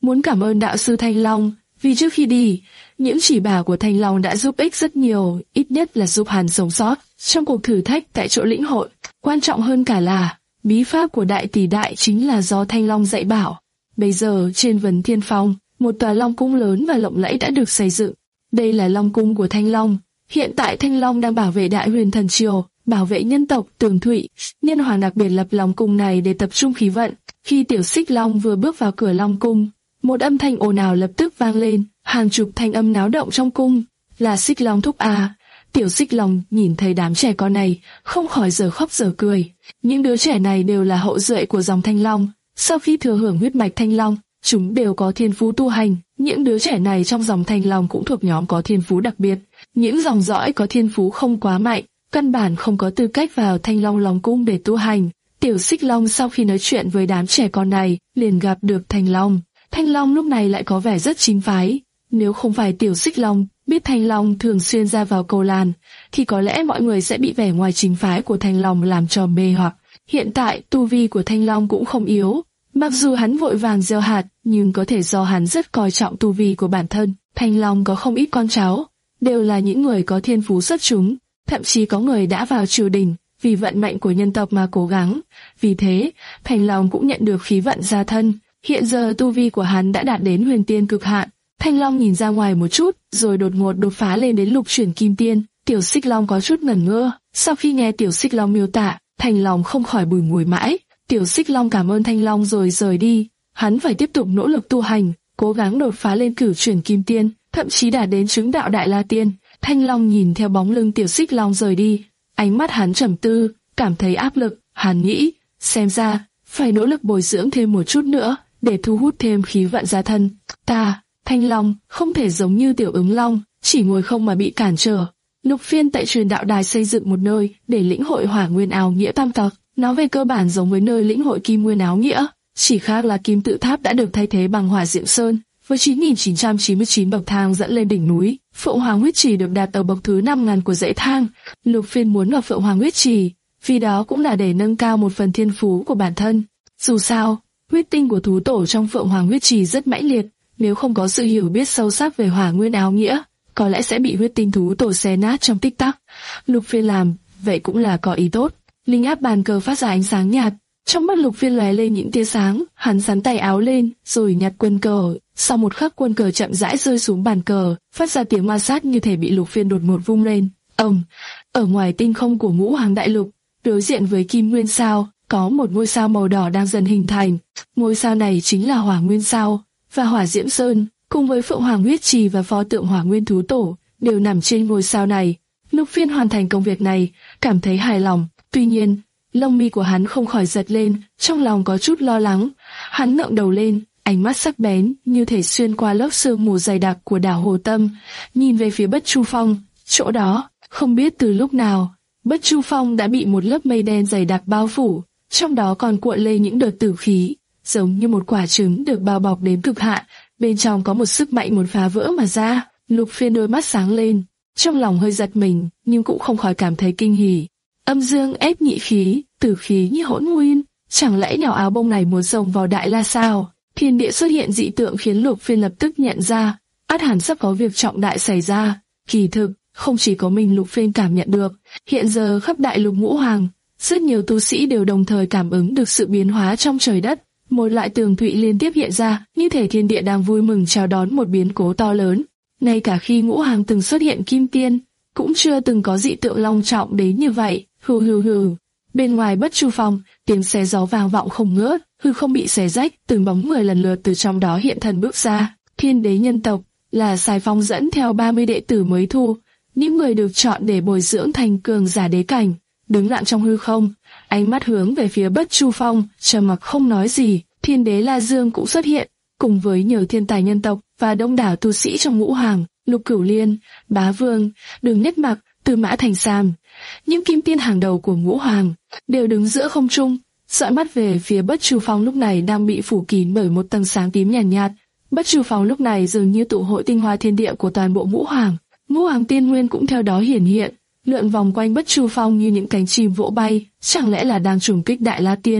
muốn cảm ơn đạo sư Thanh Long, vì trước khi đi, những chỉ bảo của Thanh Long đã giúp ích rất nhiều, ít nhất là giúp hắn sống sót trong cuộc thử thách tại chỗ lĩnh hội. Quan trọng hơn cả là, bí pháp của đại tỷ đại chính là do Thanh Long dạy bảo. Bây giờ trên Vấn Thiên Phong, một tòa Long cung lớn và lộng lẫy đã được xây dựng. Đây là Long cung của Thanh Long. Hiện tại Thanh Long đang bảo vệ Đại Huyền Thần Triều, bảo vệ nhân tộc Tường Thụy. Nhân Hoàng đặc biệt lập Long cung này để tập trung khí vận. Khi Tiểu Xích Long vừa bước vào cửa Long cung, một âm thanh ồn ào lập tức vang lên, hàng chục thanh âm náo động trong cung. Là Xích Long thúc à? Tiểu Xích Long nhìn thấy đám trẻ con này, không khỏi giờ khóc giờ cười. Những đứa trẻ này đều là hậu duệ của dòng Thanh Long. Sau khi thừa hưởng huyết mạch Thanh Long, chúng đều có thiên phú tu hành. Những đứa trẻ này trong dòng Thanh Long cũng thuộc nhóm có thiên phú đặc biệt. Những dòng dõi có thiên phú không quá mạnh, căn bản không có tư cách vào Thanh Long Long cung để tu hành. Tiểu Xích Long sau khi nói chuyện với đám trẻ con này, liền gặp được Thanh Long. Thanh Long lúc này lại có vẻ rất chính phái. Nếu không phải Tiểu Xích Long biết Thanh Long thường xuyên ra vào cầu làn, thì có lẽ mọi người sẽ bị vẻ ngoài chính phái của Thanh Long làm cho mê hoặc. Hiện tại tu vi của Thanh Long cũng không yếu. Mặc dù hắn vội vàng gieo hạt, nhưng có thể do hắn rất coi trọng tu vi của bản thân. Thanh Long có không ít con cháu, đều là những người có thiên phú xuất chúng, thậm chí có người đã vào triều đình, vì vận mệnh của nhân tộc mà cố gắng. Vì thế, Thanh Long cũng nhận được khí vận gia thân. Hiện giờ tu vi của hắn đã đạt đến huyền tiên cực hạn. Thanh Long nhìn ra ngoài một chút, rồi đột ngột đột phá lên đến lục chuyển kim tiên. Tiểu Xích Long có chút ngẩn ngơ. Sau khi nghe Tiểu Xích Long miêu tả, Thanh Long không khỏi bùi ngùi mãi. Tiểu Xích Long cảm ơn Thanh Long rồi rời đi. Hắn phải tiếp tục nỗ lực tu hành, cố gắng đột phá lên cửu chuyển kim tiên, thậm chí đạt đến chứng đạo đại la tiên. Thanh Long nhìn theo bóng lưng Tiểu Xích Long rời đi, ánh mắt hắn trầm tư, cảm thấy áp lực. Hắn nghĩ, xem ra phải nỗ lực bồi dưỡng thêm một chút nữa để thu hút thêm khí vận gia thân. Ta, Thanh Long, không thể giống như Tiểu Ứng Long, chỉ ngồi không mà bị cản trở. Lục Phiên tại Truyền Đạo Đài xây dựng một nơi để lĩnh hội Hỏa Nguyên Áo Nghĩa tam tộc. Nó về cơ bản giống với nơi lĩnh hội Kim Nguyên Áo Nghĩa, chỉ khác là Kim Tự Tháp đã được thay thế bằng Hỏa Diệm Sơn, với chín nghìn chín trăm chín mươi chín bậc thang dẫn lên đỉnh núi. Phượng Hoàng Huyết Trì được đặt ở bậc thứ năm nghìn của dãy thang. Lục Phiên muốn vào Phượng Hoàng Huyết Trì, vì đó cũng là để nâng cao một phần thiên phú của bản thân. Dù sao, huyết tinh của thú tổ trong Phượng Hoàng Huyết Trì rất mãnh liệt, nếu không có sự hiểu biết sâu sắc về Hỏa Nguyên Áo Nghĩa, có lẽ sẽ bị huyết tinh thú tổ xé nát trong tích tắc. Lục Phiên làm vậy cũng là có ý tốt. Linh áp bàn cờ phát ra ánh sáng nhạt, trong mắt Lục Phiên lóe lên những tia sáng. Hắn sắn tay áo lên, rồi nhặt quân cờ. Sau một khắc, quân cờ chậm rãi rơi xuống bàn cờ, phát ra tiếng ma sát như thể bị Lục Phiên đột ngột vung lên. Ầm! Ở ngoài tinh không của Ngũ Hoàng Đại Lục, đối diện với Kim Nguyên Sao, có một ngôi sao màu đỏ đang dần hình thành. Ngôi sao này chính là Hỏa Nguyên Sao và Hỏa Diễm Sơn, cùng với Phượng Hoàng Huyết Trì và pho tượng Hỏa Nguyên Thú Tổ đều nằm trên ngôi sao này. Lục Phiên hoàn thành công việc này, cảm thấy hài lòng. Tuy nhiên, lông mi của hắn không khỏi giật lên, trong lòng có chút lo lắng. Hắn ngẩng đầu lên, ánh mắt sắc bén như thể xuyên qua lớp sương mù dày đặc của đảo Hồ Tâm, nhìn về phía Bất Chu Phong. Chỗ đó, không biết từ lúc nào, Bất Chu Phong đã bị một lớp mây đen dày đặc bao phủ, trong đó còn cuộn lên những đợt tử khí, giống như một quả trứng được bao bọc đến cực hạn. Bên trong có một sức mạnh muốn phá vỡ mà ra. Lục Phiên đôi mắt sáng lên, trong lòng hơi giật mình, nhưng cũng không khỏi cảm thấy kinh hỉ. Âm dương ép nhị khí, tử khí như hỗn nguyên, chẳng lẽ nhỏ áo bông này muốn rồng vào đại la sao? Thiên địa xuất hiện dị tượng khiến Lục Phiên lập tức nhận ra, ắt hẳn sắp có việc trọng đại xảy ra. Kỳ thực, không chỉ có mình Lục Phiên cảm nhận được, hiện giờ khắp đại lục Ngũ Hoàng, rất nhiều tu sĩ đều đồng thời cảm ứng được sự biến hóa trong trời đất. Một loại tường thụy liên tiếp hiện ra, như thể thiên địa đang vui mừng chào đón một biến cố to lớn. Ngay cả khi Ngũ Hoàng từng xuất hiện kim tiên, cũng chưa từng có dị tượng long trọng đến như vậy. Hừ hừ hừ. Bên ngoài Bất Chu Phong, tiếng xé gió vang vọng không ngớt, hư không bị xé rách, từng bóng người lần lượt từ trong đó hiện thần bước ra. Thiên đế nhân tộc là Sài Phong dẫn theo ba mươi đệ tử mới thu, những người được chọn để bồi dưỡng thành cường giả đế cảnh, đứng lặng trong hư không, ánh mắt hướng về phía Bất Chu Phong, trầm mặc không nói gì. Thiên đế La Dương cũng xuất hiện, cùng với nhiều thiên tài nhân tộc và đông đảo tu sĩ trong Ngũ Hoàng, Lục Cửu Liên, Bá Vương, Đường Nhất Mặc, Tư Mã Thành Sam, những kim tiên hàng đầu của Ngũ Hoàng đều đứng giữa không trung, dõi mắt về phía Bất Chu Phong lúc này đang bị phủ kín bởi một tầng sáng tím nhàn nhạt, nhạt. Bất Chu Phong lúc này dường như tụ hội tinh hoa thiên địa của toàn bộ Ngũ Hoàng. Ngũ Hoàng tiên nguyên cũng theo đó hiển hiện, lượn vòng quanh Bất Chu Phong như những cánh chim vỗ bay, chẳng lẽ là đang trùng kích Đại La Tiên?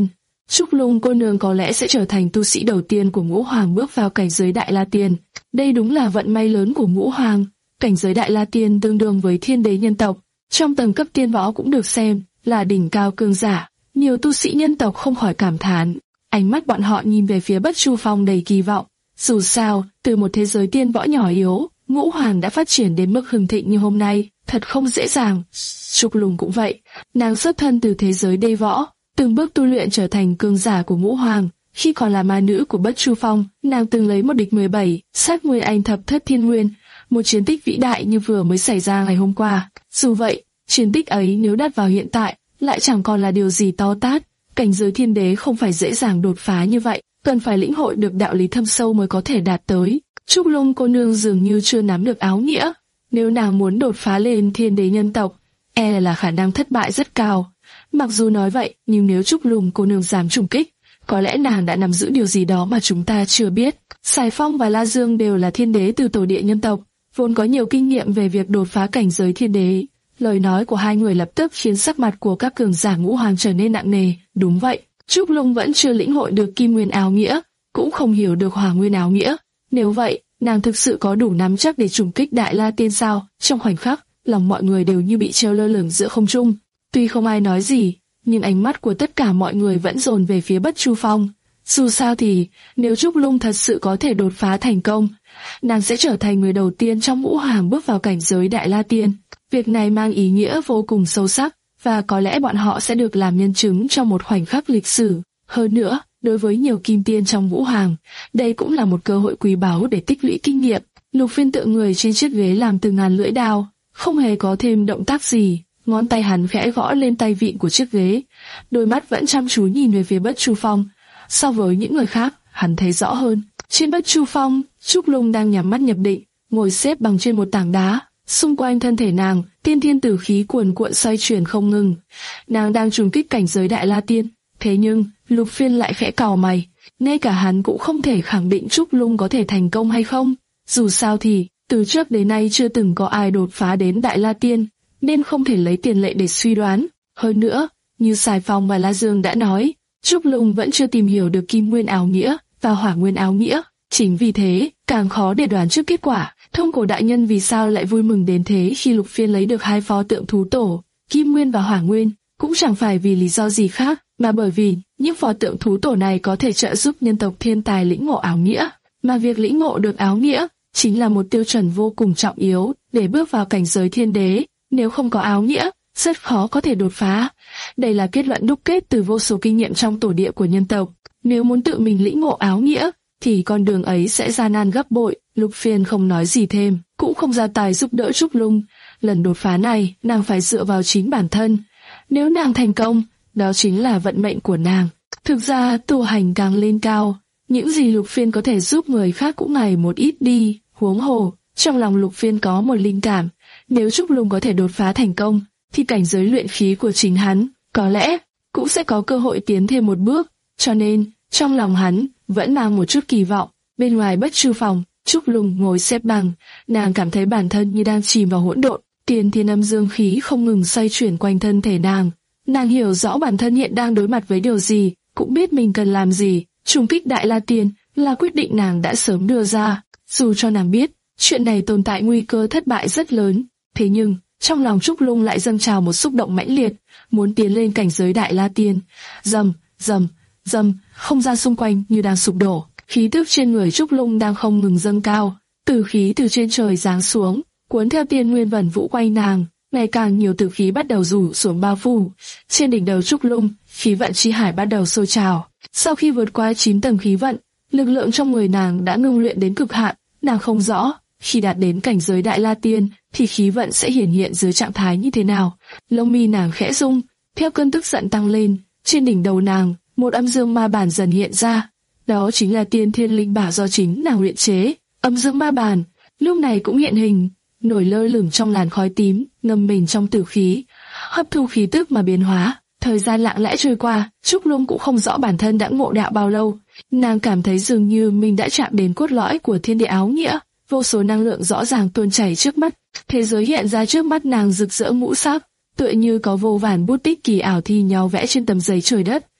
Trúc Lung cô nương có lẽ sẽ trở thành tu sĩ đầu tiên của Ngũ Hoàng bước vào cảnh giới Đại La Tiên. Đây đúng là vận may lớn của Ngũ Hoàng. Cảnh giới Đại La Tiên tương đương với thiên đế nhân tộc, trong tầng cấp tiên võ cũng được xem là đỉnh cao cường giả. Nhiều tu sĩ nhân tộc không khỏi cảm thán. Ánh mắt bọn họ nhìn về phía Bất Chu Phong đầy kỳ vọng. Dù sao, từ một thế giới tiên võ nhỏ yếu, Ngũ Hoàng đã phát triển đến mức hưng thịnh như hôm nay, thật không dễ dàng. Trúc Lung cũng vậy, nàng xuất thân từ thế giới đê võ, từng bước tu luyện trở thành cường giả của Ngũ Hoàng. Khi còn là ma nữ của Bất Chu Phong, nàng từng lấy một địch mười bảy, sát Nguyên Anh thập thất thiên nguyên, một chiến tích vĩ đại như vừa mới xảy ra ngày hôm qua. Dù vậy, chiến tích ấy nếu đặt vào hiện tại, lại chẳng còn là điều gì to tát. Cảnh giới thiên đế không phải dễ dàng đột phá như vậy, cần phải lĩnh hội được đạo lý thâm sâu mới có thể đạt tới. Trúc Lung cô nương dường như chưa nắm được áo nghĩa. Nếu nàng muốn đột phá lên thiên đế nhân tộc, e là khả năng thất bại rất cao. Mặc dù nói vậy, nhưng nếu Trúc Lung cô nương dám trùng kích, có lẽ nàng đã nắm giữ điều gì đó mà chúng ta chưa biết. Sài Phong và La Dương đều là thiên đế từ tổ địa nhân tộc, vốn có nhiều kinh nghiệm về việc đột phá cảnh giới thiên đế. Lời nói của hai người lập tức khiến sắc mặt của các cường giả Ngũ Hoàng trở nên nặng nề. Đúng vậy, Trúc Lung vẫn chưa lĩnh hội được Kim Nguyên áo nghĩa, cũng không hiểu được Hỏa Nguyên áo nghĩa. Nếu vậy, nàng thực sự có đủ nắm chắc để trùng kích Đại La Tiên sao? Trong khoảnh khắc, lòng mọi người đều như bị treo lơ lửng giữa không trung. Tuy không ai nói gì, nhưng ánh mắt của tất cả mọi người vẫn dồn về phía Bất Chu Phong. Dù sao thì, nếu Trúc Lung thật sự có thể đột phá thành công, nàng sẽ trở thành người đầu tiên trong Ngũ Hoàng bước vào cảnh giới Đại La Tiên. Việc này mang ý nghĩa vô cùng sâu sắc, và có lẽ bọn họ sẽ được làm nhân chứng trong một khoảnh khắc lịch sử. Hơn nữa, đối với nhiều kim tiên trong Ngũ Hoàng, đây cũng là một cơ hội quý báu để tích lũy kinh nghiệm. Lục Phiên tựa người trên chiếc ghế làm từ ngàn lưỡi đao, không hề có thêm động tác gì. Ngón tay hắn khẽ gõ lên tay vịn của chiếc ghế, đôi mắt vẫn chăm chú nhìn về phía Bất Chu Phong. So với những người khác, hắn thấy rõ hơn. Trên Bất Chu Phong, Trúc Lung đang nhắm mắt nhập định, ngồi xếp bằng trên một tảng đá. Xung quanh thân thể nàng, tiên thiên tử khí cuồn cuộn xoay chuyển không ngừng. Nàng đang trùng kích cảnh giới Đại La Tiên. Thế nhưng, Lục Phiên lại khẽ cau mày. Ngay cả hắn cũng không thể khẳng định Trúc Lung có thể thành công hay không. Dù sao thì, từ trước đến nay chưa từng có ai đột phá đến Đại La Tiên, nên không thể lấy tiền lệ để suy đoán. Hơn nữa, như Sài Phong và La Dương đã nói, Trúc Lung vẫn chưa tìm hiểu được Kim Nguyên áo nghĩa và Hỏa Nguyên áo nghĩa. Chính vì thế, càng khó để đoán trước kết quả. Thông Cổ đại nhân vì sao lại vui mừng đến thế khi Lục Phiên lấy được hai pho tượng thú tổ, Kim Nguyên và Hỏa Nguyên, cũng chẳng phải vì lý do gì khác, mà bởi vì những pho tượng thú tổ này có thể trợ giúp nhân tộc thiên tài lĩnh ngộ áo nghĩa, mà việc lĩnh ngộ được áo nghĩa chính là một tiêu chuẩn vô cùng trọng yếu để bước vào cảnh giới thiên đế. Nếu không có áo nghĩa, rất khó có thể đột phá. Đây là kết luận đúc kết từ vô số kinh nghiệm trong tổ địa của nhân tộc. Nếu muốn tự mình lĩnh ngộ áo nghĩa, thì con đường ấy sẽ gian nan gấp bội. Lục Phiên không nói gì thêm, cũng không ra tài giúp đỡ Trúc Lung. Lần đột phá này, nàng phải dựa vào chính bản thân. Nếu nàng thành công, đó chính là vận mệnh của nàng. Thực ra, tu hành càng lên cao, những gì Lục Phiên có thể giúp người khác cũng ngày một ít đi. Huống hồ, trong lòng Lục Phiên có một linh cảm. Nếu Trúc Lung có thể đột phá thành công, thì cảnh giới luyện khí của chính hắn, có lẽ, cũng sẽ có cơ hội tiến thêm một bước. Cho nên, trong lòng hắn, vẫn mang một chút kỳ vọng. Bên ngoài Bất Chu Phòng, Trúc Lung ngồi xếp bằng, nàng cảm thấy bản thân như đang chìm vào hỗn độn. Tiền thiên âm dương khí không ngừng xoay chuyển quanh thân thể nàng. Nàng hiểu rõ bản thân hiện đang đối mặt với điều gì, cũng biết mình cần làm gì. Trùng kích Đại La Tiên là quyết định nàng đã sớm đưa ra. Dù cho nàng biết, chuyện này tồn tại nguy cơ thất bại rất lớn. Thế nhưng, trong lòng Trúc Lung lại dâng trào một xúc động mãnh liệt, muốn tiến lên cảnh giới Đại La Tiên. Rầm, rầm, rầm, không gian xung quanh như đang sụp đổ. Khí tức trên người Trúc Lung đang không ngừng dâng cao, tử khí từ trên trời giáng xuống, cuốn theo tiên nguyên vẩn vũ quanh nàng. Ngày càng nhiều tử khí bắt đầu rủ xuống bao phủ. Trên đỉnh đầu Trúc Lung, khí vận chi hải bắt đầu sôi trào. Sau khi vượt qua chín tầng khí vận, lực lượng trong người nàng đã ngưng luyện đến cực hạn. Nàng không rõ, khi đạt đến cảnh giới Đại La Tiên, thì khí vận sẽ hiển hiện dưới trạng thái như thế nào. Lông mi nàng khẽ rung, theo cơn tức giận tăng lên. Trên đỉnh đầu nàng, một âm dương ma bản dần hiện ra. Đó chính là tiên thiên linh bảo do chính nàng luyện chế. Âm dương ma bản lúc này cũng hiện hình, nổi lơ lửng trong làn khói tím, ngâm mình trong tử khí, hấp thu khí tức mà biến hóa. Thời gian lặng lẽ trôi qua, Trúc Lung cũng không rõ bản thân đã ngộ đạo bao lâu. Nàng cảm thấy dường như mình đã chạm đến cốt lõi của thiên địa áo nghĩa. Vô số năng lượng rõ ràng tuôn chảy trước mắt, thế giới hiện ra trước mắt nàng rực rỡ ngũ sắc, tựa như có vô vàn bút tích kỳ ảo thi nhau vẽ trên tấm giấy trời đất.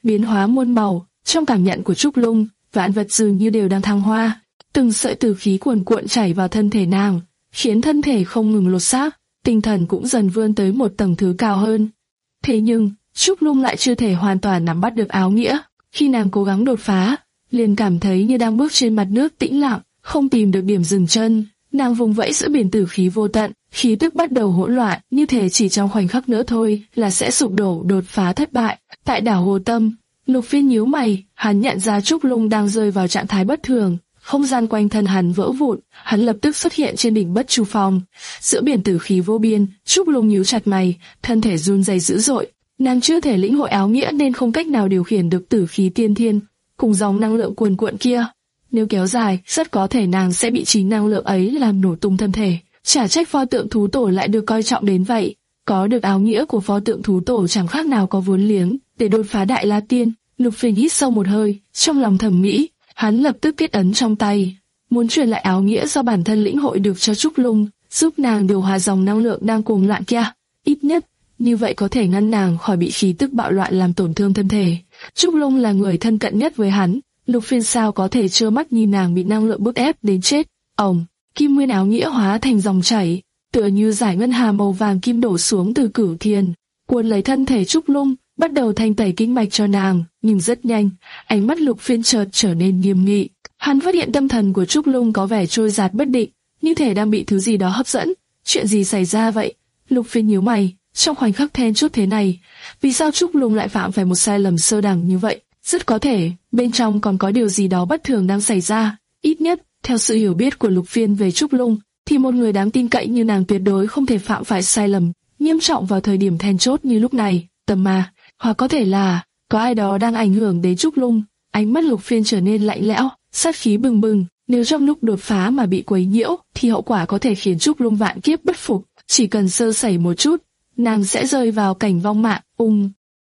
biến hóa muôn màu. Trong cảm nhận của Trúc Lung, vạn vật dường như đều đang thăng hoa. Từng sợi tử khí cuồn cuộn chảy vào thân thể nàng, khiến thân thể không ngừng lột xác, tinh thần cũng dần vươn tới một tầng thứ cao hơn. Thế nhưng, Trúc Lung lại chưa thể hoàn toàn nắm bắt được áo nghĩa. Khi nàng cố gắng đột phá, liền cảm thấy như đang bước trên mặt nước tĩnh lặng, không tìm được điểm dừng chân. Nàng vùng vẫy giữa biển tử khí vô tận, khí tức bắt đầu hỗn loạn, như thể chỉ trong khoảnh khắc nữa thôi là sẽ sụp đổ, đột phá thất bại. Tại đảo Hồ Tâm, Lục Phiên nhíu mày, hắn nhận ra Trúc Lung đang rơi vào trạng thái bất thường, không gian quanh thân hắn vỡ vụn, hắn lập tức xuất hiện trên đỉnh Bất Chu Phong. Giữa biển tử khí vô biên, Trúc Lung nhíu chặt mày, thân thể run rẩy dữ dội. Nàng chưa thể lĩnh hội áo nghĩa nên không cách nào điều khiển được tử khí tiên thiên, cùng dòng năng lượng cuồn cuộn kia. Nếu kéo dài, rất có thể nàng sẽ bị chính năng lượng ấy làm nổ tung thân thể. Chả trách pho tượng thú tổ lại được coi trọng đến vậy. Có được áo nghĩa của pho tượng thú tổ chẳng khác nào có vốn liếng để đột phá Đại La Tiên. Lục Phiên hít sâu một hơi, trong lòng thầm nghĩ, hắn lập tức kết ấn trong tay, muốn truyền lại áo nghĩa do bản thân lĩnh hội được cho Trúc Lung, giúp nàng điều hòa dòng năng lượng đang cuồng loạn kia. Ít nhất, như vậy có thể ngăn nàng khỏi bị khí tức bạo loạn làm tổn thương thân thể. Trúc Lung là người thân cận nhất với hắn, Lục Phiên sao có thể trơ mắt nhìn nàng bị năng lượng bức ép đến chết. Ồng, kim nguyên áo nghĩa hóa thành dòng chảy, tựa như giải ngân hà màu vàng kim đổ xuống từ cửu thiên, cuốn lấy thân thể Trúc Lung, bắt đầu thanh tẩy kinh mạch cho nàng. Nhưng rất nhanh, ánh mắt Lục Phiên chợt trở nên nghiêm nghị. Hắn phát hiện tâm thần của Trúc Lung có vẻ trôi dạt bất định, như thể đang bị thứ gì đó hấp dẫn. Chuyện gì xảy ra vậy? Lục Phiên nhíu mày, trong khoảnh khắc then chốt thế này, vì sao Trúc Lung lại phạm phải một sai lầm sơ đẳng như vậy? Rất có thể, bên trong còn có điều gì đó bất thường đang xảy ra. Ít nhất, theo sự hiểu biết của Lục Phiên về Trúc Lung, thì một người đáng tin cậy như nàng tuyệt đối không thể phạm phải sai lầm nghiêm trọng vào thời điểm then chốt như lúc này. Tầm mà, hoặc có thể là có ai đó đang ảnh hưởng đến Trúc Lung. Ánh mắt Lục Phiên trở nên lạnh lẽo, sát khí bừng bừng. Nếu trong lúc đột phá mà bị quấy nhiễu, thì hậu quả có thể khiến Trúc Lung vạn kiếp bất phục. Chỉ cần sơ sẩy một chút, nàng sẽ rơi vào cảnh vong mạng. Ung.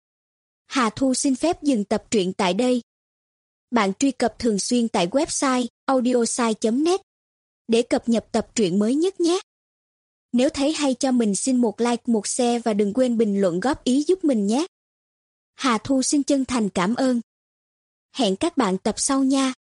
Hà Thu xin phép dừng tập truyện tại đây. Bạn truy cập thường xuyên tại website audiosai chấm net để cập nhật tập truyện mới nhất nhé. Nếu thấy hay cho mình xin một like, một share và đừng quên bình luận góp ý giúp mình nhé. Hà Thu xin chân thành cảm ơn. Hẹn các bạn tập sau nha.